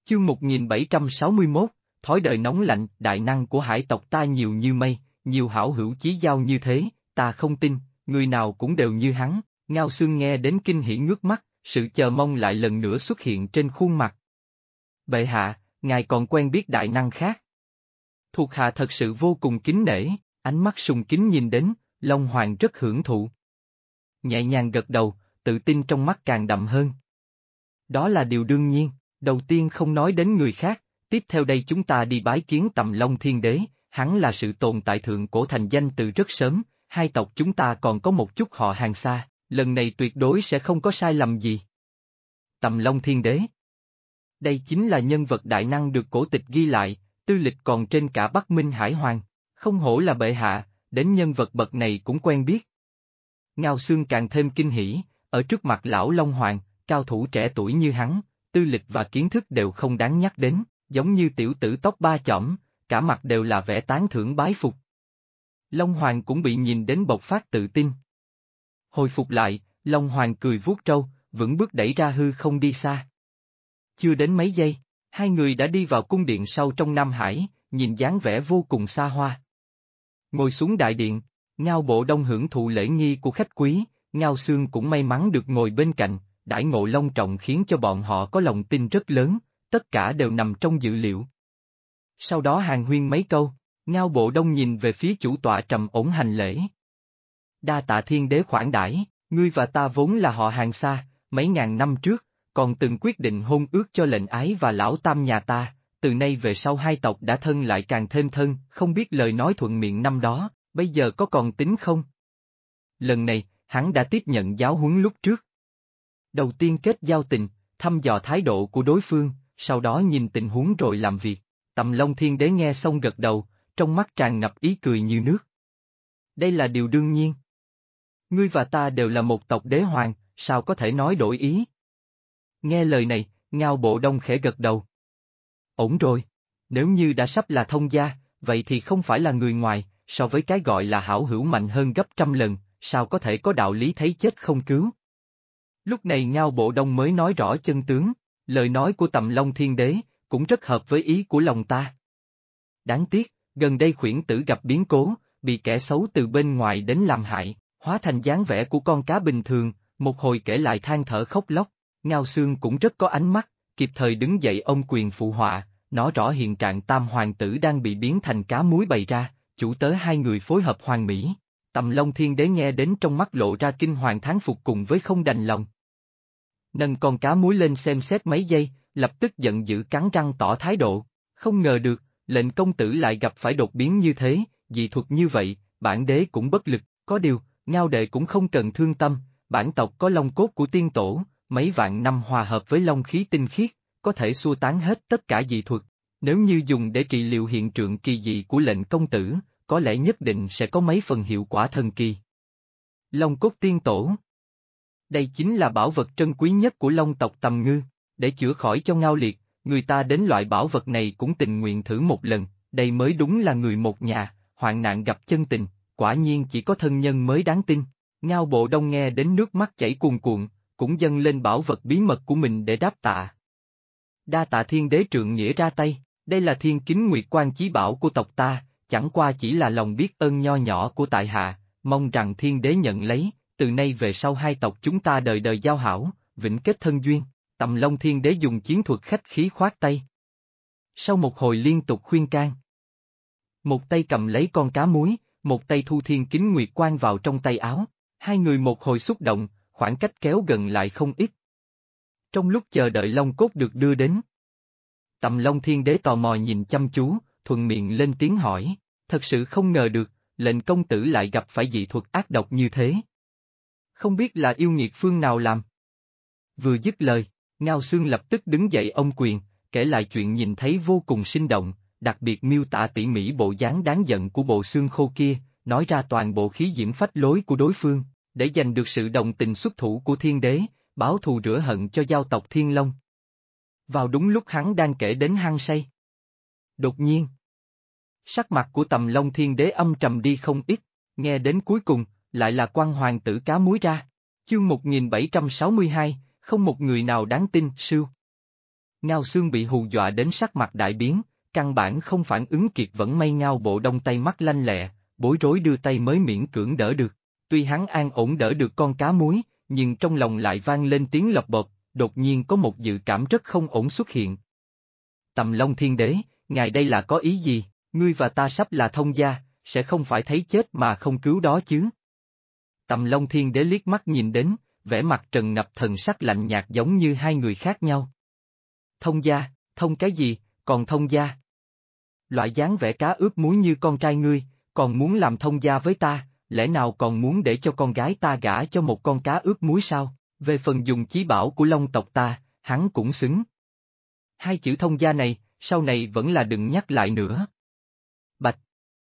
Chương 1761, thói đời nóng lạnh, đại năng của hải tộc ta nhiều như mây, nhiều hảo hữu chí giao như thế, ta không tin, người nào cũng đều như hắn. Ngao Xương nghe đến kinh hỉ ngước mắt, sự chờ mong lại lần nữa xuất hiện trên khuôn mặt. Bệ hạ, ngài còn quen biết đại năng khác. Thuộc hạ thật sự vô cùng kính nể, ánh mắt sùng kính nhìn đến, Long Hoàng rất hưởng thụ. Nhẹ nhàng gật đầu, tự tin trong mắt càng đậm hơn. Đó là điều đương nhiên, đầu tiên không nói đến người khác, tiếp theo đây chúng ta đi bái kiến Tầm Long Thiên Đế, hắn là sự tồn tại thượng cổ thành danh từ rất sớm, hai tộc chúng ta còn có một chút họ hàng xa, lần này tuyệt đối sẽ không có sai lầm gì. Tầm Long Thiên Đế. Đây chính là nhân vật đại năng được cổ tịch ghi lại, tư lịch còn trên cả Bắc Minh Hải Hoàng, không hổ là bệ hạ, đến nhân vật bậc này cũng quen biết. Ngao Xương càng thêm kinh hỉ, ở trước mặt lão Long Hoàng, cao thủ trẻ tuổi như hắn, tư lịch và kiến thức đều không đáng nhắc đến, giống như tiểu tử tóc ba chỏm, cả mặt đều là vẻ tán thưởng bái phục. Long Hoàng cũng bị nhìn đến bộc phát tự tin. Hồi phục lại, Long Hoàng cười vuốt râu, vững bước đẩy ra hư không đi xa. Chưa đến mấy giây, hai người đã đi vào cung điện sâu trong Nam Hải, nhìn dáng vẻ vô cùng xa hoa. Ngồi xuống đại điện, Ngao Bộ Đông hưởng thụ lễ nghi của khách quý, Ngao Xương cũng may mắn được ngồi bên cạnh, đãi ngộ long trọng khiến cho bọn họ có lòng tin rất lớn, tất cả đều nằm trong dự liệu. Sau đó hàn huyên mấy câu, Ngao Bộ Đông nhìn về phía chủ tọa trầm ổn hành lễ. Đa tạ Thiên Đế khoản đãi, ngươi và ta vốn là họ hàng xa, mấy ngàn năm trước, còn từng quyết định hôn ước cho lệnh ái và lão tam nhà ta, từ nay về sau hai tộc đã thân lại càng thêm thân, không biết lời nói thuận miệng năm đó, bây giờ có còn tính không? Lần này, hắn đã tiếp nhận giáo huấn lúc trước. Đầu tiên kết giao tình, thăm dò thái độ của đối phương, sau đó nhìn tình huống rồi làm việc. Tầm Long Thiên Đế nghe xong gật đầu, trong mắt tràn ngập ý cười như nước. Đây là điều đương nhiên. Ngươi và ta đều là một tộc đế hoàng, sao có thể nói đổi ý? Nghe lời này, Ngao Bộ Đông khẽ gật đầu. Ổn rồi, nếu như đã sắp là thông gia, vậy thì không phải là người ngoài, so với cái gọi là hảo hữu mạnh hơn gấp trăm lần, sao có thể có đạo lý thấy chết không cứu? Lúc này Ngao Bộ Đông mới nói rõ chân tướng, lời nói của Tầm Long Thiên Đế, cũng rất hợp với ý của lòng ta. Đáng tiếc, gần đây khuyển tử gặp biến cố, bị kẻ xấu từ bên ngoài đến làm hại, hóa thành dáng vẻ của con cá bình thường, một hồi kể lại than thở khóc lóc, Ngao Xương cũng rất có ánh mắt, kịp thời đứng dậy ôm quyền phụ họa, nói rõ hiện trạng tam hoàng tử đang bị biến thành cá muối bày ra, chủ tớ hai người phối hợp hoàn mỹ. Tầm Long Thiên Đế nghe đến trong mắt lộ ra kinh hoàng thán phục cùng với không đành lòng. Nâng con cá muối lên xem xét mấy giây, lập tức giận dữ cắn răng tỏ thái độ, không ngờ được, lệnh công tử lại gặp phải đột biến như thế, dị thuật như vậy, bản đế cũng bất lực, có điều, Ngao đệ cũng không cần thương tâm, bản tộc có long cốt của tiên tổ, mấy vạn năm hòa hợp với long khí tinh khiết, có thể xua tán hết tất cả dị thuật, nếu như dùng để trị liệu hiện tượng kỳ dị của lệnh công tử, có lẽ nhất định sẽ có mấy phần hiệu quả thần kỳ. Long cốt tiên tổ. Đây chính là bảo vật trân quý nhất của long tộc Tầm Ngư, để chữa khỏi cho Ngao Liệt, người ta đến loại bảo vật này cũng tình nguyện thử một lần, đây mới đúng là người một nhà, hoạn nạn gặp chân tình, quả nhiên chỉ có thân nhân mới đáng tin. Ngao Bộ Đông nghe đến nước mắt chảy cuồn cuộn, cũng dâng lên bảo vật bí mật của mình để đáp tạ. Đa tạ Thiên Đế trượng nghĩa ra tay, đây là Thiên Kính Nguyệt Quan chí bảo của tộc ta, chẳng qua chỉ là lòng biết ơn nho nhỏ của tại hạ, mong rằng Thiên Đế nhận lấy, từ nay về sau hai tộc chúng ta đời đời giao hảo, vĩnh kết thân duyên. Tầm Long Thiên Đế dùng chiến thuật khách khí khoát tay. Sau một hồi liên tục khuyên can, một tay cầm lấy con cá muối, một tay thu Thiên Kính Nguyệt Quan vào trong tay áo, hai người một hồi xúc động, khoảng cách kéo gần lại không ít. Trong lúc chờ đợi long cốt được đưa đến, Tầm Long Thiên Đế tò mò nhìn chăm chú, thuận miệng lên tiếng hỏi, thật sự không ngờ được, lệnh công tử lại gặp phải dị thuật ác độc như thế. Không biết là yêu nghiệt phương nào làm. Vừa dứt lời, Ngao Xương lập tức đứng dậy ôm quyền, kể lại chuyện nhìn thấy vô cùng sinh động, đặc biệt miêu tả tỉ mỉ bộ dáng đáng giận của bộ xương khô kia, nói ra toàn bộ khí diễm phách lối của đối phương, để giành được sự đồng tình xuất thủ của Thiên Đế, báo thù rửa hận cho giao tộc Thiên Long. Vào đúng lúc hắn đang kể đến hăng say. Đột nhiên, sắc mặt của Tầm Long Thiên Đế âm trầm đi không ít, nghe đến cuối cùng, lại là quan hoàng tử cá muối ra. Chương 1762, không một người nào đáng tin, sưu. Ngao Xương bị hù dọa đến sắc mặt đại biến, căn bản không phản ứng kịp, vẫn may Ngao Bộ Đông tay mắt lanh lẹ, bối rối đưa tay mới miễn cưỡng đỡ được. Tuy hắn an ổn đỡ được con cá muối, nhưng trong lòng lại vang lên tiếng lộc bộp, đột nhiên có một dự cảm rất không ổn xuất hiện. Tầm Long Thiên Đế, ngài đây là có ý gì? Ngươi và ta sắp là thông gia, sẽ không phải thấy chết mà không cứu đó chứ? Tầm Long Thiên Đế liếc mắt nhìn đến, vẻ mặt trần ngập thần sắc lạnh nhạt giống như hai người khác nhau. Thông gia, thông cái gì, còn thông gia? Loại dáng vẻ cá ướp muối như con trai ngươi, còn muốn làm thông gia với ta, lẽ nào còn muốn để cho con gái ta gả cho một con cá ướp muối sao? Về phần dùng chí bảo của Long tộc ta, hắn cũng xứng. Hai chữ thông gia này, sau này vẫn là đừng nhắc lại nữa. Bạch!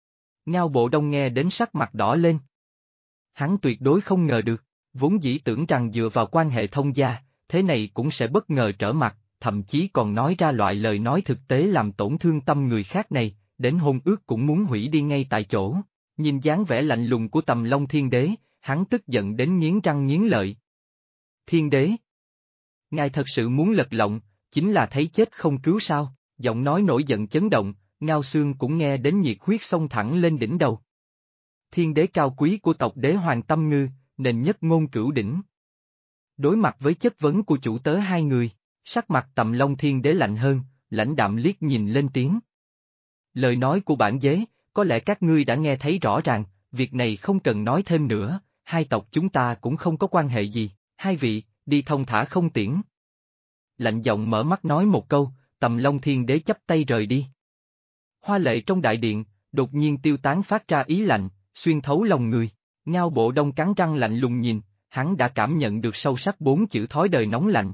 Ngao Bộ Đông nghe đến sắc mặt đỏ lên. Hắn tuyệt đối không ngờ được, vốn dĩ tưởng rằng dựa vào quan hệ thông gia, thế này cũng sẽ bất ngờ trở mặt, thậm chí còn nói ra loại lời nói thực tế làm tổn thương tâm người khác này, đến hôn ước cũng muốn hủy đi ngay tại chỗ. Nhìn dáng vẻ lạnh lùng của Tầm Long Thiên Đế, hắn tức giận đến nghiến răng nghiến lợi. Thiên Đế! Ngài thật sự muốn lật lọng, chính là thấy chết không cứu sao? Giọng nói nổi giận chấn động, Ngao Xương cũng nghe đến nhiệt huyết xông thẳng lên đỉnh đầu. Thiên Đế cao quý của tộc Đế Hoàng Tâm Ngư, nền nhất ngôn cửu đỉnh. Đối mặt với chất vấn của chủ tớ hai người, sắc mặt Tầm Long Thiên Đế lạnh hơn, lãnh đạm liếc nhìn lên tiếng. Lời nói của bản đế, có lẽ các ngươi đã nghe thấy rõ ràng, việc này không cần nói thêm nữa, hai tộc chúng ta cũng không có quan hệ gì, hai vị, đi thông thả không tiễn. Lạnh giọng mở mắt nói một câu, Tầm Long Thiên Đế chắp tay rời đi. Hoa lệ trong đại điện, đột nhiên tiêu tán phát ra ý lạnh, xuyên thấu lòng người. Ngao Bộ Đông cắn răng lạnh lùng nhìn, hắn đã cảm nhận được sâu sắc bốn chữ thói đời nóng lạnh.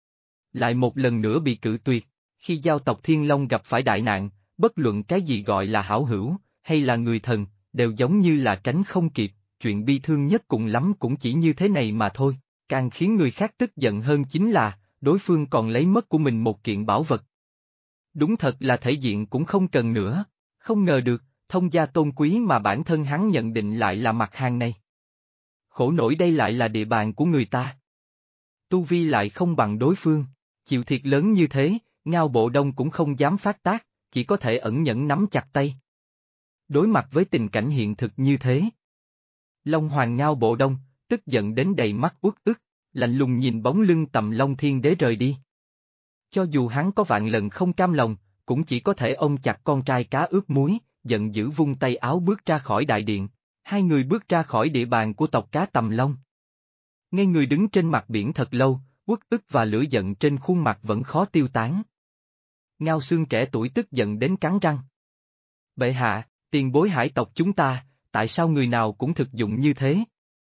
Lại một lần nữa bị cự tuyệt, khi giao tộc Thiên Long gặp phải đại nạn, bất luận cái gì gọi là hảo hữu, hay là người thần, đều giống như là tránh không kịp, chuyện bi thương nhất cùng lắm cũng chỉ như thế này mà thôi, càng khiến người khác tức giận hơn chính là, đối phương còn lấy mất của mình một kiện bảo vật. Đúng thật là thể diện cũng không cần nữa, không ngờ được, thông gia tôn quý mà bản thân hắn nhận định lại là mặt hàng này. Khổ nổi đây lại là địa bàn của người ta. Tu vi lại không bằng đối phương, chịu thiệt lớn như thế, Ngao Bộ Đông cũng không dám phát tác, chỉ có thể ẩn nhẫn nắm chặt tay. Đối mặt với tình cảnh hiện thực như thế, Long Hoàng Ngao Bộ Đông, tức giận đến đầy mắt uất ức, lạnh lùng nhìn bóng lưng Tầm Long Thiên Đế rời đi. Cho dù hắn có vạn lần không cam lòng, cũng chỉ có thể ôm chặt con trai cá ướp muối, giận dữ vung tay áo bước ra khỏi đại điện. Hai người bước ra khỏi địa bàn của tộc cá Tầm Long. Ngay người đứng trên mặt biển thật lâu, uất ức và lửa giận trên khuôn mặt vẫn khó tiêu tán. Ngao Xương trẻ tuổi tức giận đến cắn răng. Bệ hạ, tiền bối hải tộc chúng ta, tại sao người nào cũng thực dụng như thế?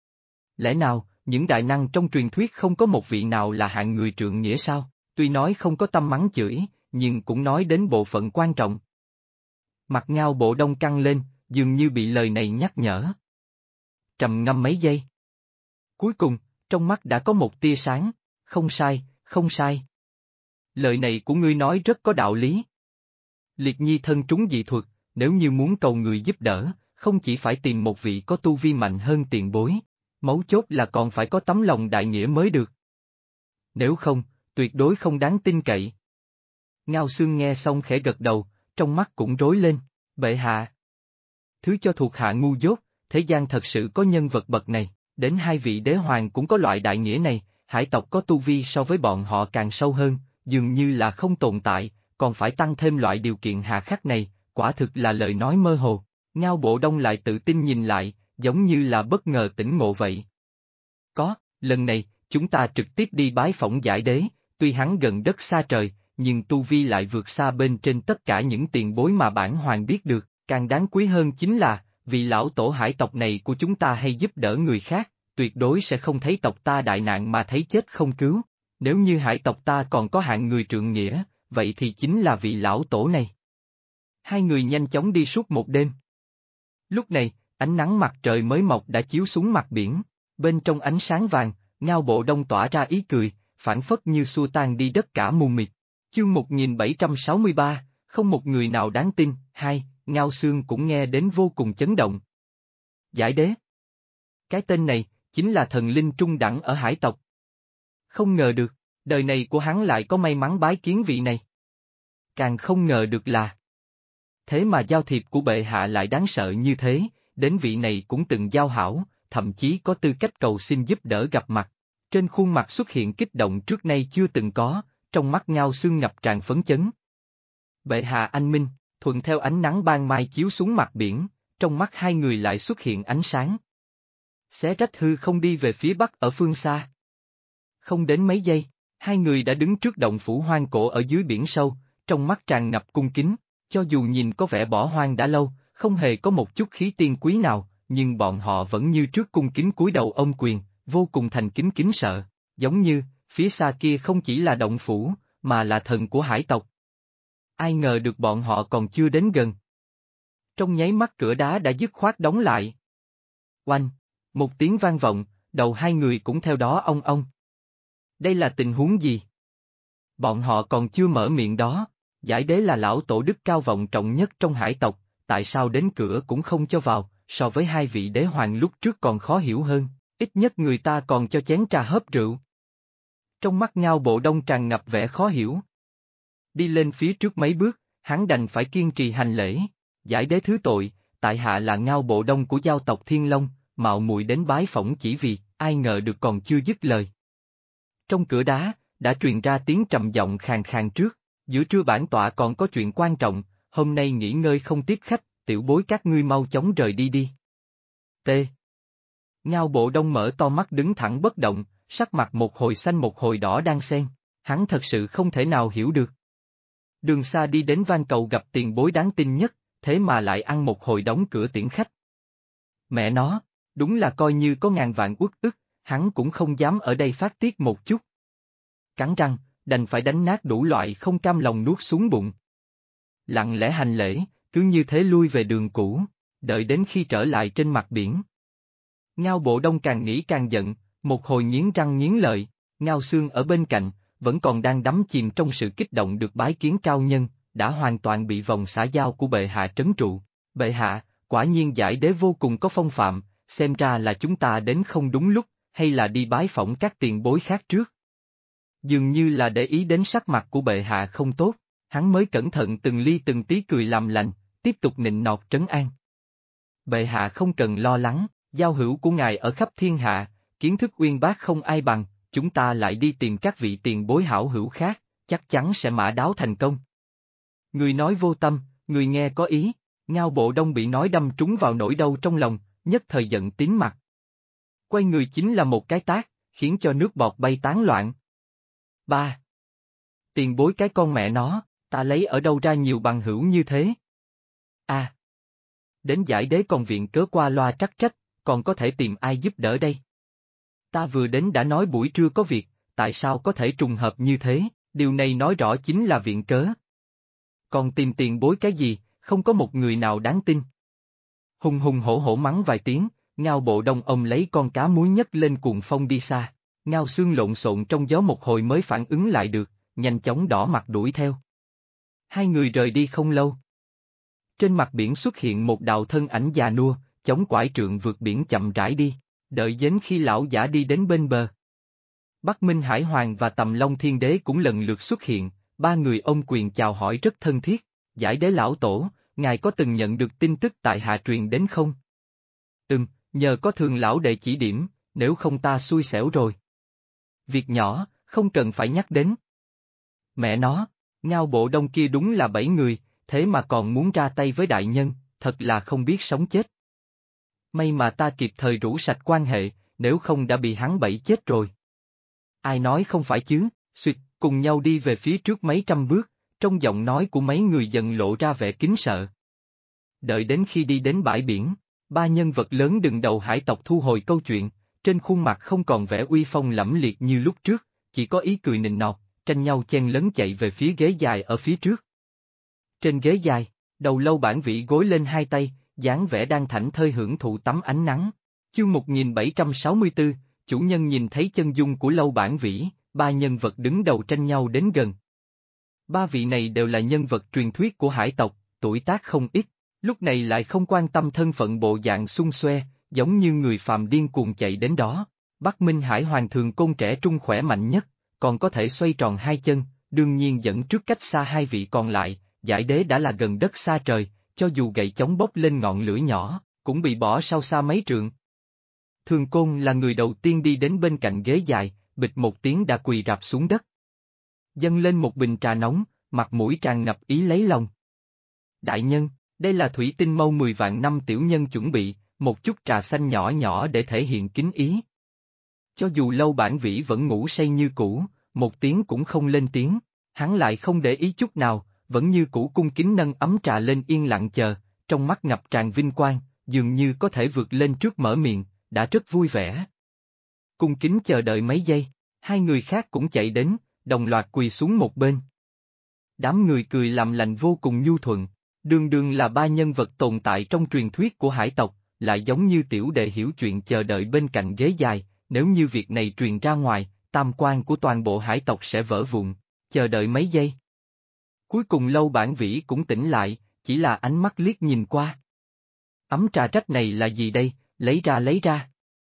Lẽ nào, những đại năng trong truyền thuyết không có một vị nào là hạng người trượng nghĩa sao? Tuy nói không có tâm mắng chửi, nhưng cũng nói đến bộ phận quan trọng. Mặt Ngao Bộ Đông căng lên, dường như bị lời này nhắc nhở. Trầm ngâm mấy giây. Cuối cùng, trong mắt đã có một tia sáng, không sai, không sai. Lời này của ngươi nói rất có đạo lý. Liệt Nhi thân trúng dị thuật, nếu như muốn cầu người giúp đỡ, không chỉ phải tìm một vị có tu vi mạnh hơn tiền bối, mấu chốt là còn phải có tấm lòng đại nghĩa mới được. Nếu không, tuyệt đối không đáng tin cậy. Ngao Xương nghe xong khẽ gật đầu, trong mắt cũng rối lên, bệ hạ. Thứ cho thuộc hạ ngu dốt, thế gian thật sự có nhân vật bậc này, đến hai vị đế hoàng cũng có loại đại nghĩa này, hải tộc có tu vi so với bọn họ càng sâu hơn, dường như là không tồn tại, còn phải tăng thêm loại điều kiện hà khắc này, quả thực là lời nói mơ hồ. Ngao Bộ Đông lại tự tin nhìn lại, giống như là bất ngờ tỉnh ngộ vậy. Có, lần này, chúng ta trực tiếp đi bái phỏng giải đế, tuy hắn gần đất xa trời, nhưng tu vi lại vượt xa bên trên tất cả những tiền bối mà bản hoàng biết được, càng đáng quý hơn chính là, vị lão tổ hải tộc này của chúng ta hay giúp đỡ người khác, tuyệt đối sẽ không thấy tộc ta đại nạn mà thấy chết không cứu. Nếu như hải tộc ta còn có hạng người trượng nghĩa, vậy thì chính là vị lão tổ này. Hai người nhanh chóng đi suốt một đêm. Lúc này, ánh nắng mặt trời mới mọc đã chiếu xuống mặt biển, bên trong ánh sáng vàng, Ngao Bộ Đông tỏa ra ý cười, phảng phất như xua tan đi tất cả mù mịt. Chương 1763, không một người nào đáng tin, hai, Ngao Xương cũng nghe đến vô cùng chấn động. Giải đế. Cái tên này, chính là thần linh trung đẳng ở hải tộc. Không ngờ được, Đời này của hắn lại có may mắn bái kiến vị này. Càng không ngờ được là thế mà giao thiệp của bệ hạ lại đáng sợ như thế, đến vị này cũng từng giao hảo, thậm chí có tư cách cầu xin giúp đỡ gặp mặt. Trên khuôn mặt xuất hiện kích động trước nay chưa từng có, trong mắt Ngao Xương ngập tràn phấn chấn. Bệ hạ anh minh, thuận theo ánh nắng ban mai chiếu xuống mặt biển, trong mắt hai người lại xuất hiện ánh sáng. Xé rách hư không đi về phía bắc ở phương xa. Không đến mấy giây, hai người đã đứng trước động phủ hoang cổ ở dưới biển sâu, trong mắt tràn ngập cung kính, cho dù nhìn có vẻ bỏ hoang đã lâu, không hề có một chút khí tiên quý nào, nhưng bọn họ vẫn như trước cung kính cúi đầu ôm quyền, vô cùng thành kính kính sợ, giống như, phía xa kia không chỉ là động phủ, mà là thần của hải tộc. Ai ngờ được bọn họ còn chưa đến gần. Trong nháy mắt cửa đá đã dứt khoát đóng lại. Oanh! Một tiếng vang vọng, đầu hai người cũng theo đó ong ong. Đây là tình huống gì? Bọn họ còn chưa mở miệng đó, Giải Đế là lão tổ đức cao vọng trọng nhất trong hải tộc, tại sao đến cửa cũng không cho vào, so với hai vị đế hoàng lúc trước còn khó hiểu hơn, ít nhất người ta còn cho chén trà hớp rượu. Trong mắt Ngao Bộ Đông tràn ngập vẻ khó hiểu. Đi lên phía trước mấy bước, hắn đành phải kiên trì hành lễ. Giải Đế thứ tội, tại hạ là Ngao Bộ Đông của giao tộc Thiên Long, mạo muội đến bái phỏng chỉ vì, ai ngờ được còn chưa dứt lời. Trong cửa đá, đã truyền ra tiếng trầm giọng khàn khàn trước, giữa trưa bản tọa còn có chuyện quan trọng, hôm nay nghỉ ngơi không tiếp khách, tiểu bối các ngươi mau chóng rời đi đi. T. Ngao Bộ Đông mở to mắt đứng thẳng bất động, sắc mặt một hồi xanh một hồi đỏ đang xen, hắn thật sự không thể nào hiểu được. Đường xa đi đến van cầu gặp tiền bối đáng tin nhất, thế mà lại ăn một hồi đóng cửa tiễn khách. Mẹ nó, đúng là coi như có ngàn vạn uất ức, hắn cũng không dám ở đây phát tiết một chút. Cắn răng, đành phải đánh nát đủ loại không cam lòng nuốt xuống bụng. Lặng lẽ hành lễ, cứ như thế lui về đường cũ, đợi đến khi trở lại trên mặt biển. Ngao Bộ Đông càng nghĩ càng giận, một hồi nghiến răng nghiến lợi, Ngao Xương ở bên cạnh, vẫn còn đang đắm chìm trong sự kích động được bái kiến cao nhân, đã hoàn toàn bị vòng xã giao của bệ hạ trấn trụ. Bệ hạ, quả nhiên Giải Đế vô cùng có phong phạm, xem ra là chúng ta đến không đúng lúc, hay là đi bái phỏng các tiền bối khác trước. Dường như là để ý đến sắc mặt của bệ hạ không tốt, hắn mới cẩn thận từng ly từng tí cười làm lành, tiếp tục nịnh nọt trấn an. Bệ hạ không cần lo lắng, giao hữu của ngài ở khắp thiên hạ, kiến thức uyên bác không ai bằng, chúng ta lại đi tìm các vị tiền bối hảo hữu khác, chắc chắn sẽ mã đáo thành công. Người nói vô tâm, người nghe có ý, Ngao Bộ Đông bị nói đâm trúng vào nỗi đau trong lòng, nhất thời giận tím mặt. Quay người chính là một cái tát, khiến cho nước bọt bay tán loạn. Ba. Tiền bối cái con mẹ nó, ta lấy ở đâu ra nhiều bằng hữu như thế? À. Đến Giải Đế còn viện cớ qua loa trắc trách, còn có thể tìm ai giúp đỡ đây? Ta vừa đến đã nói buổi trưa có việc, tại sao có thể trùng hợp như thế, điều này nói rõ chính là viện cớ. Còn tìm tiền bối cái gì, không có một người nào đáng tin. Hùng hùng hổ hổ mắng vài tiếng, Ngao Bộ Đông ông lấy con cá muối nhấc lên cuồng phong đi xa, Ngao Xương lộn xộn trong gió một hồi mới phản ứng lại được, nhanh chóng đỏ mặt đuổi theo. Hai người rời đi không lâu. Trên mặt biển xuất hiện một đạo thân ảnh già nua, chống quải trượng vượt biển chậm rãi đi, đợi đến khi lão giả đi đến bên bờ. Bắc Minh Hải Hoàng và Tầm Long Thiên Đế cũng lần lượt xuất hiện, ba người ôm quyền chào hỏi rất thân thiết. Giải Đế lão tổ, ngài có từng nhận được tin tức tại hạ truyền đến không? Nhờ có Thường lão đệ chỉ điểm, nếu không ta xui xẻo rồi. Việc nhỏ, không cần phải nhắc đến. Mẹ nó, Ngao Bộ Đông kia đúng là 7 người, thế mà còn muốn ra tay với đại nhân, thật là không biết sống chết. May mà ta kịp thời rũ sạch quan hệ, nếu không đã bị hắn bẫy chết rồi. Ai nói không phải chứ, suýt, cùng nhau đi về phía trước mấy trăm bước, trong giọng nói của mấy người dần lộ ra vẻ kính sợ. Đợi đến khi đi đến bãi biển, ba nhân vật lớn đứng đầu hải tộc thu hồi câu chuyện, trên khuôn mặt không còn vẻ uy phong lẫm liệt như lúc trước, chỉ có ý cười nịnh nọt, tranh nhau chen lấn chạy về phía ghế dài ở phía trước. Trên ghế dài, đầu lâu bản vĩ gối lên hai tay, dáng vẻ đang thảnh thơi hưởng thụ tắm ánh nắng. Chương 1764, chủ nhân nhìn thấy chân dung của lâu bản vĩ, ba nhân vật đứng đầu tranh nhau đến gần. Ba vị này đều là nhân vật truyền thuyết của hải tộc, tuổi tác không ít, lúc này lại không quan tâm thân phận bộ dạng xung xoe, giống như người phàm điên cuồng chạy đến đó. Bắc Minh Hải Hoàng thường côn trẻ trung khỏe mạnh nhất, còn có thể xoay tròn hai chân, đương nhiên dẫn trước cách xa hai vị còn lại, giải đế đã là gần đất xa trời, cho dù gậy chống bốc lên ngọn lửa nhỏ, cũng bị bỏ sau xa mấy trượng. Thường Côn là người đầu tiên đi đến bên cạnh ghế dài, bịch một tiếng đã quỳ rạp xuống đất. Dâng lên một bình trà nóng, mặt mũi tràn ngập ý lấy lòng. Đại nhân, đây là thủy tinh mâu 10 vạn năm tiểu nhân chuẩn bị, một chút trà xanh nhỏ nhỏ để thể hiện kính ý. Cho dù Lâu Bản Vĩ vẫn ngủ say như cũ, một tiếng cũng không lên tiếng, hắn lại không để ý chút nào, vẫn như cũ cung kính nâng ấm trà lên yên lặng chờ, trong mắt ngập tràn vinh quang, dường như có thể vượt lên trước mở miệng, đã rất vui vẻ. Cung kính chờ đợi mấy giây, hai người khác cũng chạy đến, đồng loạt quỳ xuống một bên. Đám người cười làm lành vô cùng nhu thuận, đương đương là ba nhân vật tồn tại trong truyền thuyết của hải tộc, lại giống như tiểu đệ hiểu chuyện chờ đợi bên cạnh ghế dài, nếu như việc này truyền ra ngoài, tam quan của toàn bộ hải tộc sẽ vỡ vụn, chờ đợi mấy giây. Cuối cùng Lâu Bản Vĩ cũng tỉnh lại, chỉ là ánh mắt liếc nhìn qua. Ấm trà rách này là gì đây, lấy ra.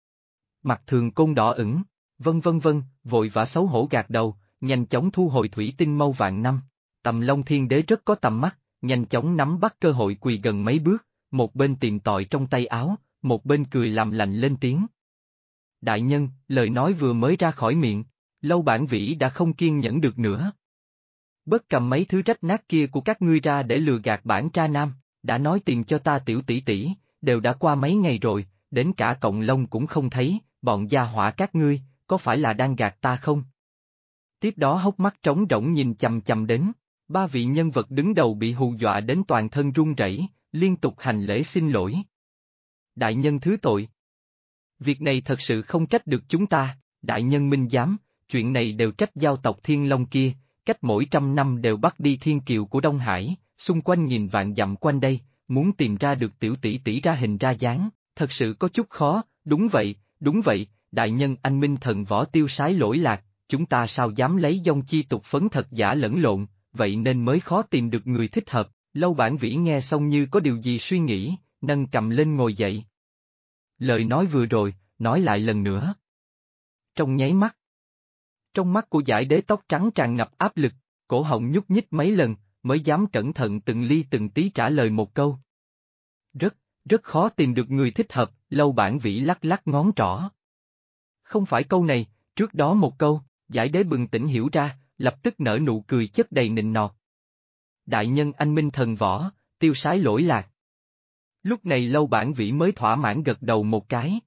Mặt Thường Côn đỏ ửng, vân, vội vã xấu hổ gạt đầu, nhanh chóng thu hồi thủy tinh mâu vạn năm. Tầm Long Thiên Đế rất có tầm mắt, nhanh chóng nắm bắt cơ hội quỳ gần mấy bước, một bên tìm tòi trong tay áo, một bên cười làm lành lên tiếng. Đại nhân, lời nói vừa mới ra khỏi miệng, Lâu Bản Vĩ đã không kiên nhẫn được nữa. Bớt cầm mấy thứ rách nát kia của các ngươi ra để lừa gạt bản tra nam, đã nói tiền cho ta tiểu tỷ tỷ, đều đã qua mấy ngày rồi, đến cả cọng lông cũng không thấy, bọn gia hỏa các ngươi, có phải là đang gạt ta không? Tiếp đó hốc mắt trống rỗng nhìn chằm chằm đến, ba vị nhân vật đứng đầu bị hù dọa đến toàn thân run rẩy, liên tục hành lễ xin lỗi. Đại nhân thứ tội. Việc này thật sự không trách được chúng ta, đại nhân minh giám, chuyện này đều trách giao tộc Thiên Long kia, cách mỗi 100 năm đều bắt đi thiên kiều của Đông Hải, xung quanh nghìn vạn dặm quanh đây, muốn tìm ra được tiểu tỷ tỷ ra hình ra dáng, thật sự có chút khó, đúng vậy, đại nhân anh minh thần võ tiêu sái lỗi lạc, chúng ta sao dám lấy dông chi tục phấn thật giả lẫn lộn, vậy nên mới khó tìm được người thích hợp. Lâu Bản Vĩ nghe xong như có điều gì suy nghĩ, nâng cầm lên ngồi dậy. Lời nói vừa rồi, nói lại lần nữa. Trong nháy mắt. Trong mắt của giải đế tóc trắng tràn ngập áp lực, cổ họng nhúc nhích mấy lần, mới dám cẩn thận từng ly từng tí trả lời một câu. Rất khó tìm được người thích hợp, Lâu Bản Vĩ lắc lắc ngón trỏ. Không phải câu này, trước đó một câu, giải đế bừng tỉnh hiểu ra, lập tức nở nụ cười chất đầy nịnh nọt. Đại nhân anh minh thần võ, tiêu sái lỗi lạc. Lúc này Lâu Bản Vĩ mới thỏa mãn gật đầu một cái.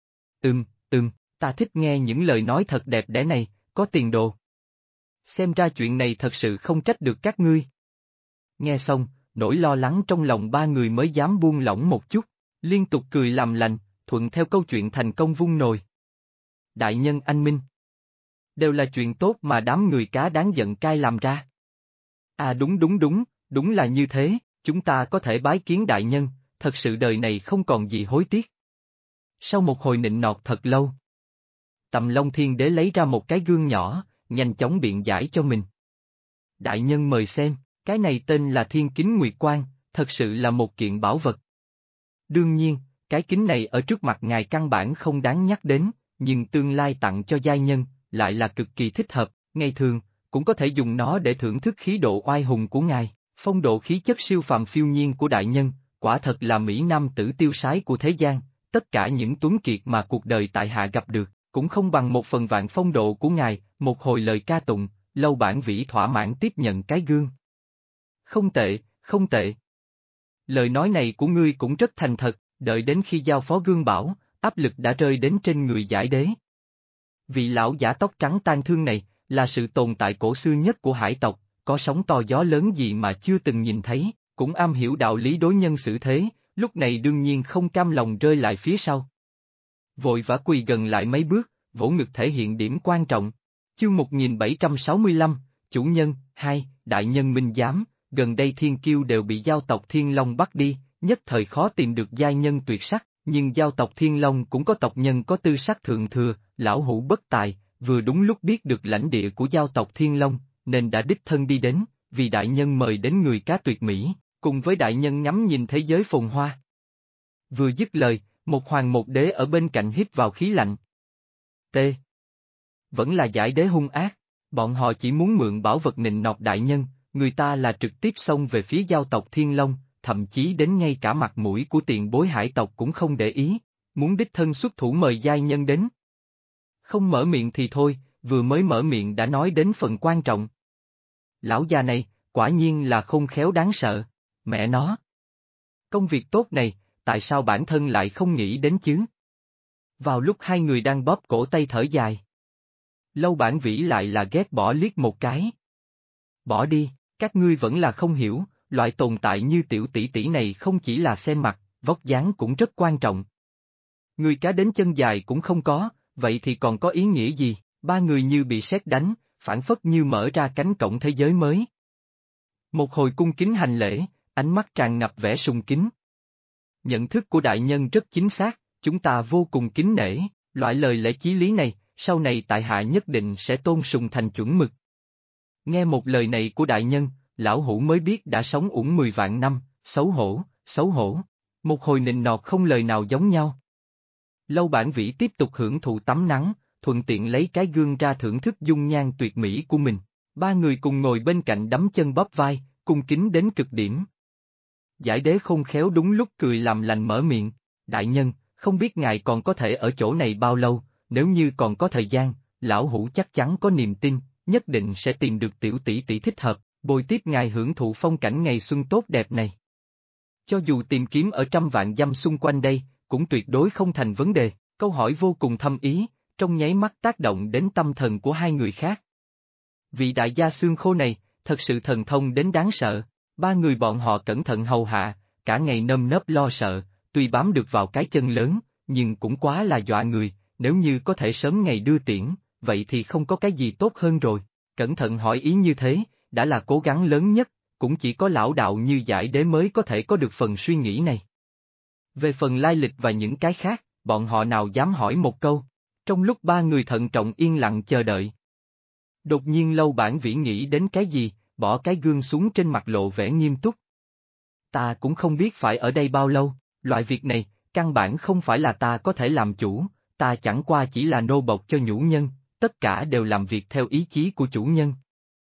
Ta thích nghe những lời nói thật đẹp đẽ này, có tiền đồ. Xem ra chuyện này thật sự không trách được các ngươi. Nghe xong, nỗi lo lắng trong lòng ba người mới dám buông lỏng một chút, liên tục cười làm lành, thuận theo câu chuyện thành công vung nồi. Đại nhân anh minh. Đều là chuyện tốt mà đám người cá đáng giận cai làm ra. À đúng là như thế, chúng ta có thể bái kiến đại nhân, thật sự đời này không còn gì hối tiếc. Sau một hồi nịnh nọt thật lâu, Tầm Long Thiên Đế lấy ra một cái gương nhỏ, nhanh chóng biện giải cho mình. Đại nhân mời xem, cái này tên là Thiên Kính Nguyệt Quang, thật sự là một kiện bảo vật. Đương nhiên, cái kính này ở trước mặt ngài căn bản không đáng nhắc đến, nhưng tương lai tặng cho giai nhân, lại là cực kỳ thích hợp, ngày thường, cũng có thể dùng nó để thưởng thức khí độ oai hùng của ngài, phong độ khí chất siêu phàm phiêu nhiên của đại nhân, quả thật là mỹ nam tử tiêu sái của thế gian, tất cả những tuấn kiệt mà cuộc đời tại hạ gặp được, cũng không bằng 1/1000 phong độ của ngài. Một hồi lời ca tụng, Lâu Bản Vĩ thỏa mãn tiếp nhận cái gương. Không tệ. Lời nói này của ngươi cũng rất thành thật, đợi đến khi giao phó gương bảo, áp lực đã rơi đến trên người giải đế. Vị lão giả tóc trắng tang thương này, là sự tồn tại cổ xưa nhất của hải tộc, có sóng to gió lớn gì mà chưa từng nhìn thấy, cũng am hiểu đạo lý đối nhân xử thế, lúc này đương nhiên không cam lòng rơi lại phía sau. Vội vã quỳ gần lại mấy bước, vỗ ngực thể hiện điểm quan trọng. Chương 1765, Chủ nhân, 2, Đại nhân minh giám, gần đây thiên kiêu đều bị giao tộc Thiên Long bắt đi, nhất thời khó tìm được giai nhân tuyệt sắc, nhưng giao tộc Thiên Long cũng có tộc nhân có tư sắc thượng thừa, lão hữu bất tài, vừa đúng lúc biết được lãnh địa của giao tộc Thiên Long, nên đã đích thân đi đến, vì đại nhân mời đến người cá tuyệt mỹ, cùng với đại nhân ngắm nhìn thế giới phồn hoa. Vừa dứt lời, một hoàng một đế ở bên cạnh hít vào khí lạnh. T. Vẫn là giải đế hung ác, Bọn họ chỉ muốn mượn bảo vật nịnh nọt đại nhân, người ta là trực tiếp xông về phía giao tộc Thiên Long, thậm chí đến ngay cả mặt mũi của tiền bối hải tộc cũng không để ý, muốn đích thân xuất thủ mời giai nhân đến. Không mở miệng thì thôi, vừa mới mở miệng đã nói đến phần quan trọng. Lão già này, quả nhiên là khôn khéo đáng sợ, mẹ nó. Công việc tốt này, tại sao bản thân lại không nghĩ đến chứ? Vào lúc hai người đang bóp cổ tay thở dài. Lâu Bản Vĩ lại là ghét bỏ liếc một cái. Bỏ đi, các ngươi vẫn là không hiểu, loại tồn tại như tiểu tỷ tỷ này không chỉ là xem mặt, vóc dáng cũng rất quan trọng. Người cá đến chân dài cũng không có, vậy thì còn có ý nghĩa gì? Ba người như bị sét đánh, phảng phất như mở ra cánh cổng thế giới mới. Một hồi cung kính hành lễ, ánh mắt tràn ngập vẻ sùng kính. Nhận thức của đại nhân rất chính xác, chúng ta vô cùng kính nể, loại lời lẽ chí lý này, sau này tại hạ nhất định sẽ tôn sùng thành chuẩn mực. Nghe một lời này của đại nhân, lão hủ mới biết đã sống uổng 10 vạn năm, xấu hổ, xấu hổ. Một hồi nịnh nọt không lời nào giống nhau. Lâu Bản Vĩ tiếp tục hưởng thụ tắm nắng, thuận tiện lấy cái gương ra thưởng thức dung nhan tuyệt mỹ của mình. Ba người cùng ngồi bên cạnh đấm chân bóp vai, cung kính đến cực điểm. Giải đế khôn khéo đúng lúc cười làm lành mở miệng, đại nhân, không biết ngài còn có thể ở chỗ này bao lâu, nếu như còn có thời gian, lão hủ chắc chắn có niềm tin, nhất định sẽ tìm được tiểu tỷ tỷ thích hợp, bồi tiếp ngài hưởng thụ phong cảnh ngày xuân tốt đẹp này. Cho dù tìm kiếm ở trăm vạn dặm xung quanh đây, cũng tuyệt đối không thành vấn đề, câu hỏi vô cùng thâm ý, trong nháy mắt tác động đến tâm thần của hai người khác. Vị đại gia xương khô này, thật sự thần thông đến đáng sợ, ba người bọn họ cẩn thận hầu hạ, cả ngày nơm nớp lo sợ, tuy bám được vào cái chân lớn, nhưng cũng quá là dọa người, nếu như có thể sớm ngày đưa tiễn, vậy thì không có cái gì tốt hơn rồi, cẩn thận hỏi ý như thế, đã là cố gắng lớn nhất, cũng chỉ có lão đạo như Giải Đế mới có thể có được phần suy nghĩ này. Về phần lai lịch và những cái khác, bọn họ nào dám hỏi một câu, trong lúc ba người thận trọng yên lặng chờ đợi. Đột nhiên Lâu Bản Vĩ nghĩ đến cái gì, bỏ cái gương xuống trên mặt lộ vẻ nghiêm túc. Ta cũng không biết phải ở đây bao lâu, loại việc này, căn bản không phải là ta có thể làm chủ, ta chẳng qua chỉ là nô bộc cho nhũ nhân, tất cả đều làm việc theo ý chí của chủ nhân.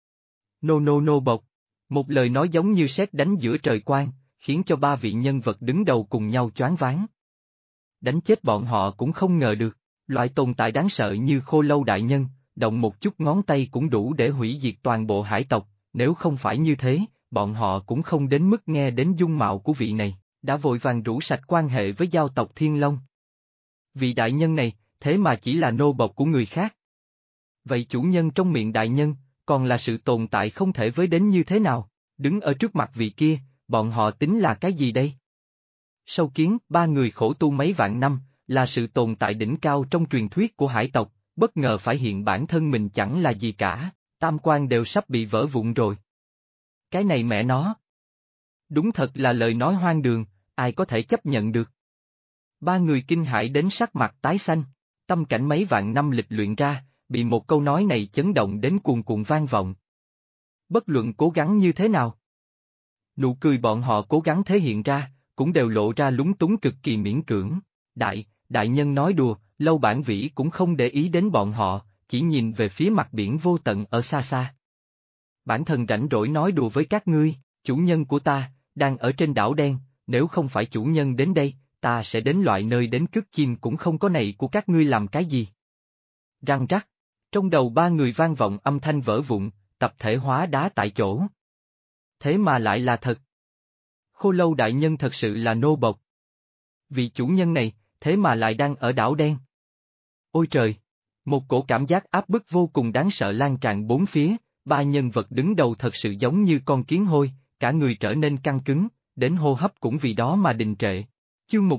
Nô bộc, một lời nói giống như sét đánh giữa trời quang, khiến cho ba vị nhân vật đứng đầu cùng nhau choáng váng. Đánh chết bọn họ cũng không ngờ được, loại tồn tại đáng sợ như Khô Lâu đại nhân, động một chút ngón tay cũng đủ để hủy diệt toàn bộ hải tộc, nếu không phải như thế, bọn họ cũng không đến mức nghe đến dung mạo của vị này, đã vội vàng rũ sạch quan hệ với giao tộc Thiên Long. Vị đại nhân này, thế mà chỉ là nô bộc của người khác. Vậy chủ nhân trong miệng đại nhân, còn là sự tồn tại không thể với đến như thế nào, đứng ở trước mặt vị kia, bọn họ tính là cái gì đây? Sâu Kiến, ba người khổ tu mấy vạn năm, là sự tồn tại đỉnh cao trong truyền thuyết của hải tộc, bất ngờ phải hiện bản thân mình chẳng là gì cả, tam quan đều sắp bị vỡ vụn rồi. Cái này mẹ nó. Đúng thật là lời nói hoang đường, ai có thể chấp nhận được. Ba người kinh hãi đến sắc mặt tái xanh, tâm cảnh mấy vạn năm lịch luyện ra, bị một câu nói này chấn động đến cuồn cuộn vang vọng. Bất luận cố gắng như thế nào. Nụ cười bọn họ cố gắng thể hiện ra, cũng đều lộ ra lúng túng cực kỳ miễn cưỡng. Đại nhân nói đùa, Lâu Bản Vĩ cũng không để ý đến bọn họ, chỉ nhìn về phía mặt biển vô tận ở xa xa. Bản thân rảnh rỗi nói đùa với các ngươi, chủ nhân của ta, đang ở trên đảo đen, nếu không phải chủ nhân đến đây, ta sẽ đến loại nơi đến cất chim cũng không có này của các ngươi làm cái gì. Răng rắc, trong đầu ba người vang vọng âm thanh vỡ vụn, tập thể hóa đá tại chỗ. Thế mà lại là thật. Khô Lâu đại nhân thật sự là nô bộc. Vị chủ nhân này, thế mà lại đang ở đảo đen. Ôi trời! Một cổ cảm giác áp bức vô cùng đáng sợ lan tràn bốn phía, ba nhân vật đứng đầu thật sự giống như con kiến hôi, cả người trở nên căng cứng, đến hô hấp cũng vì đó mà đình trệ. Chương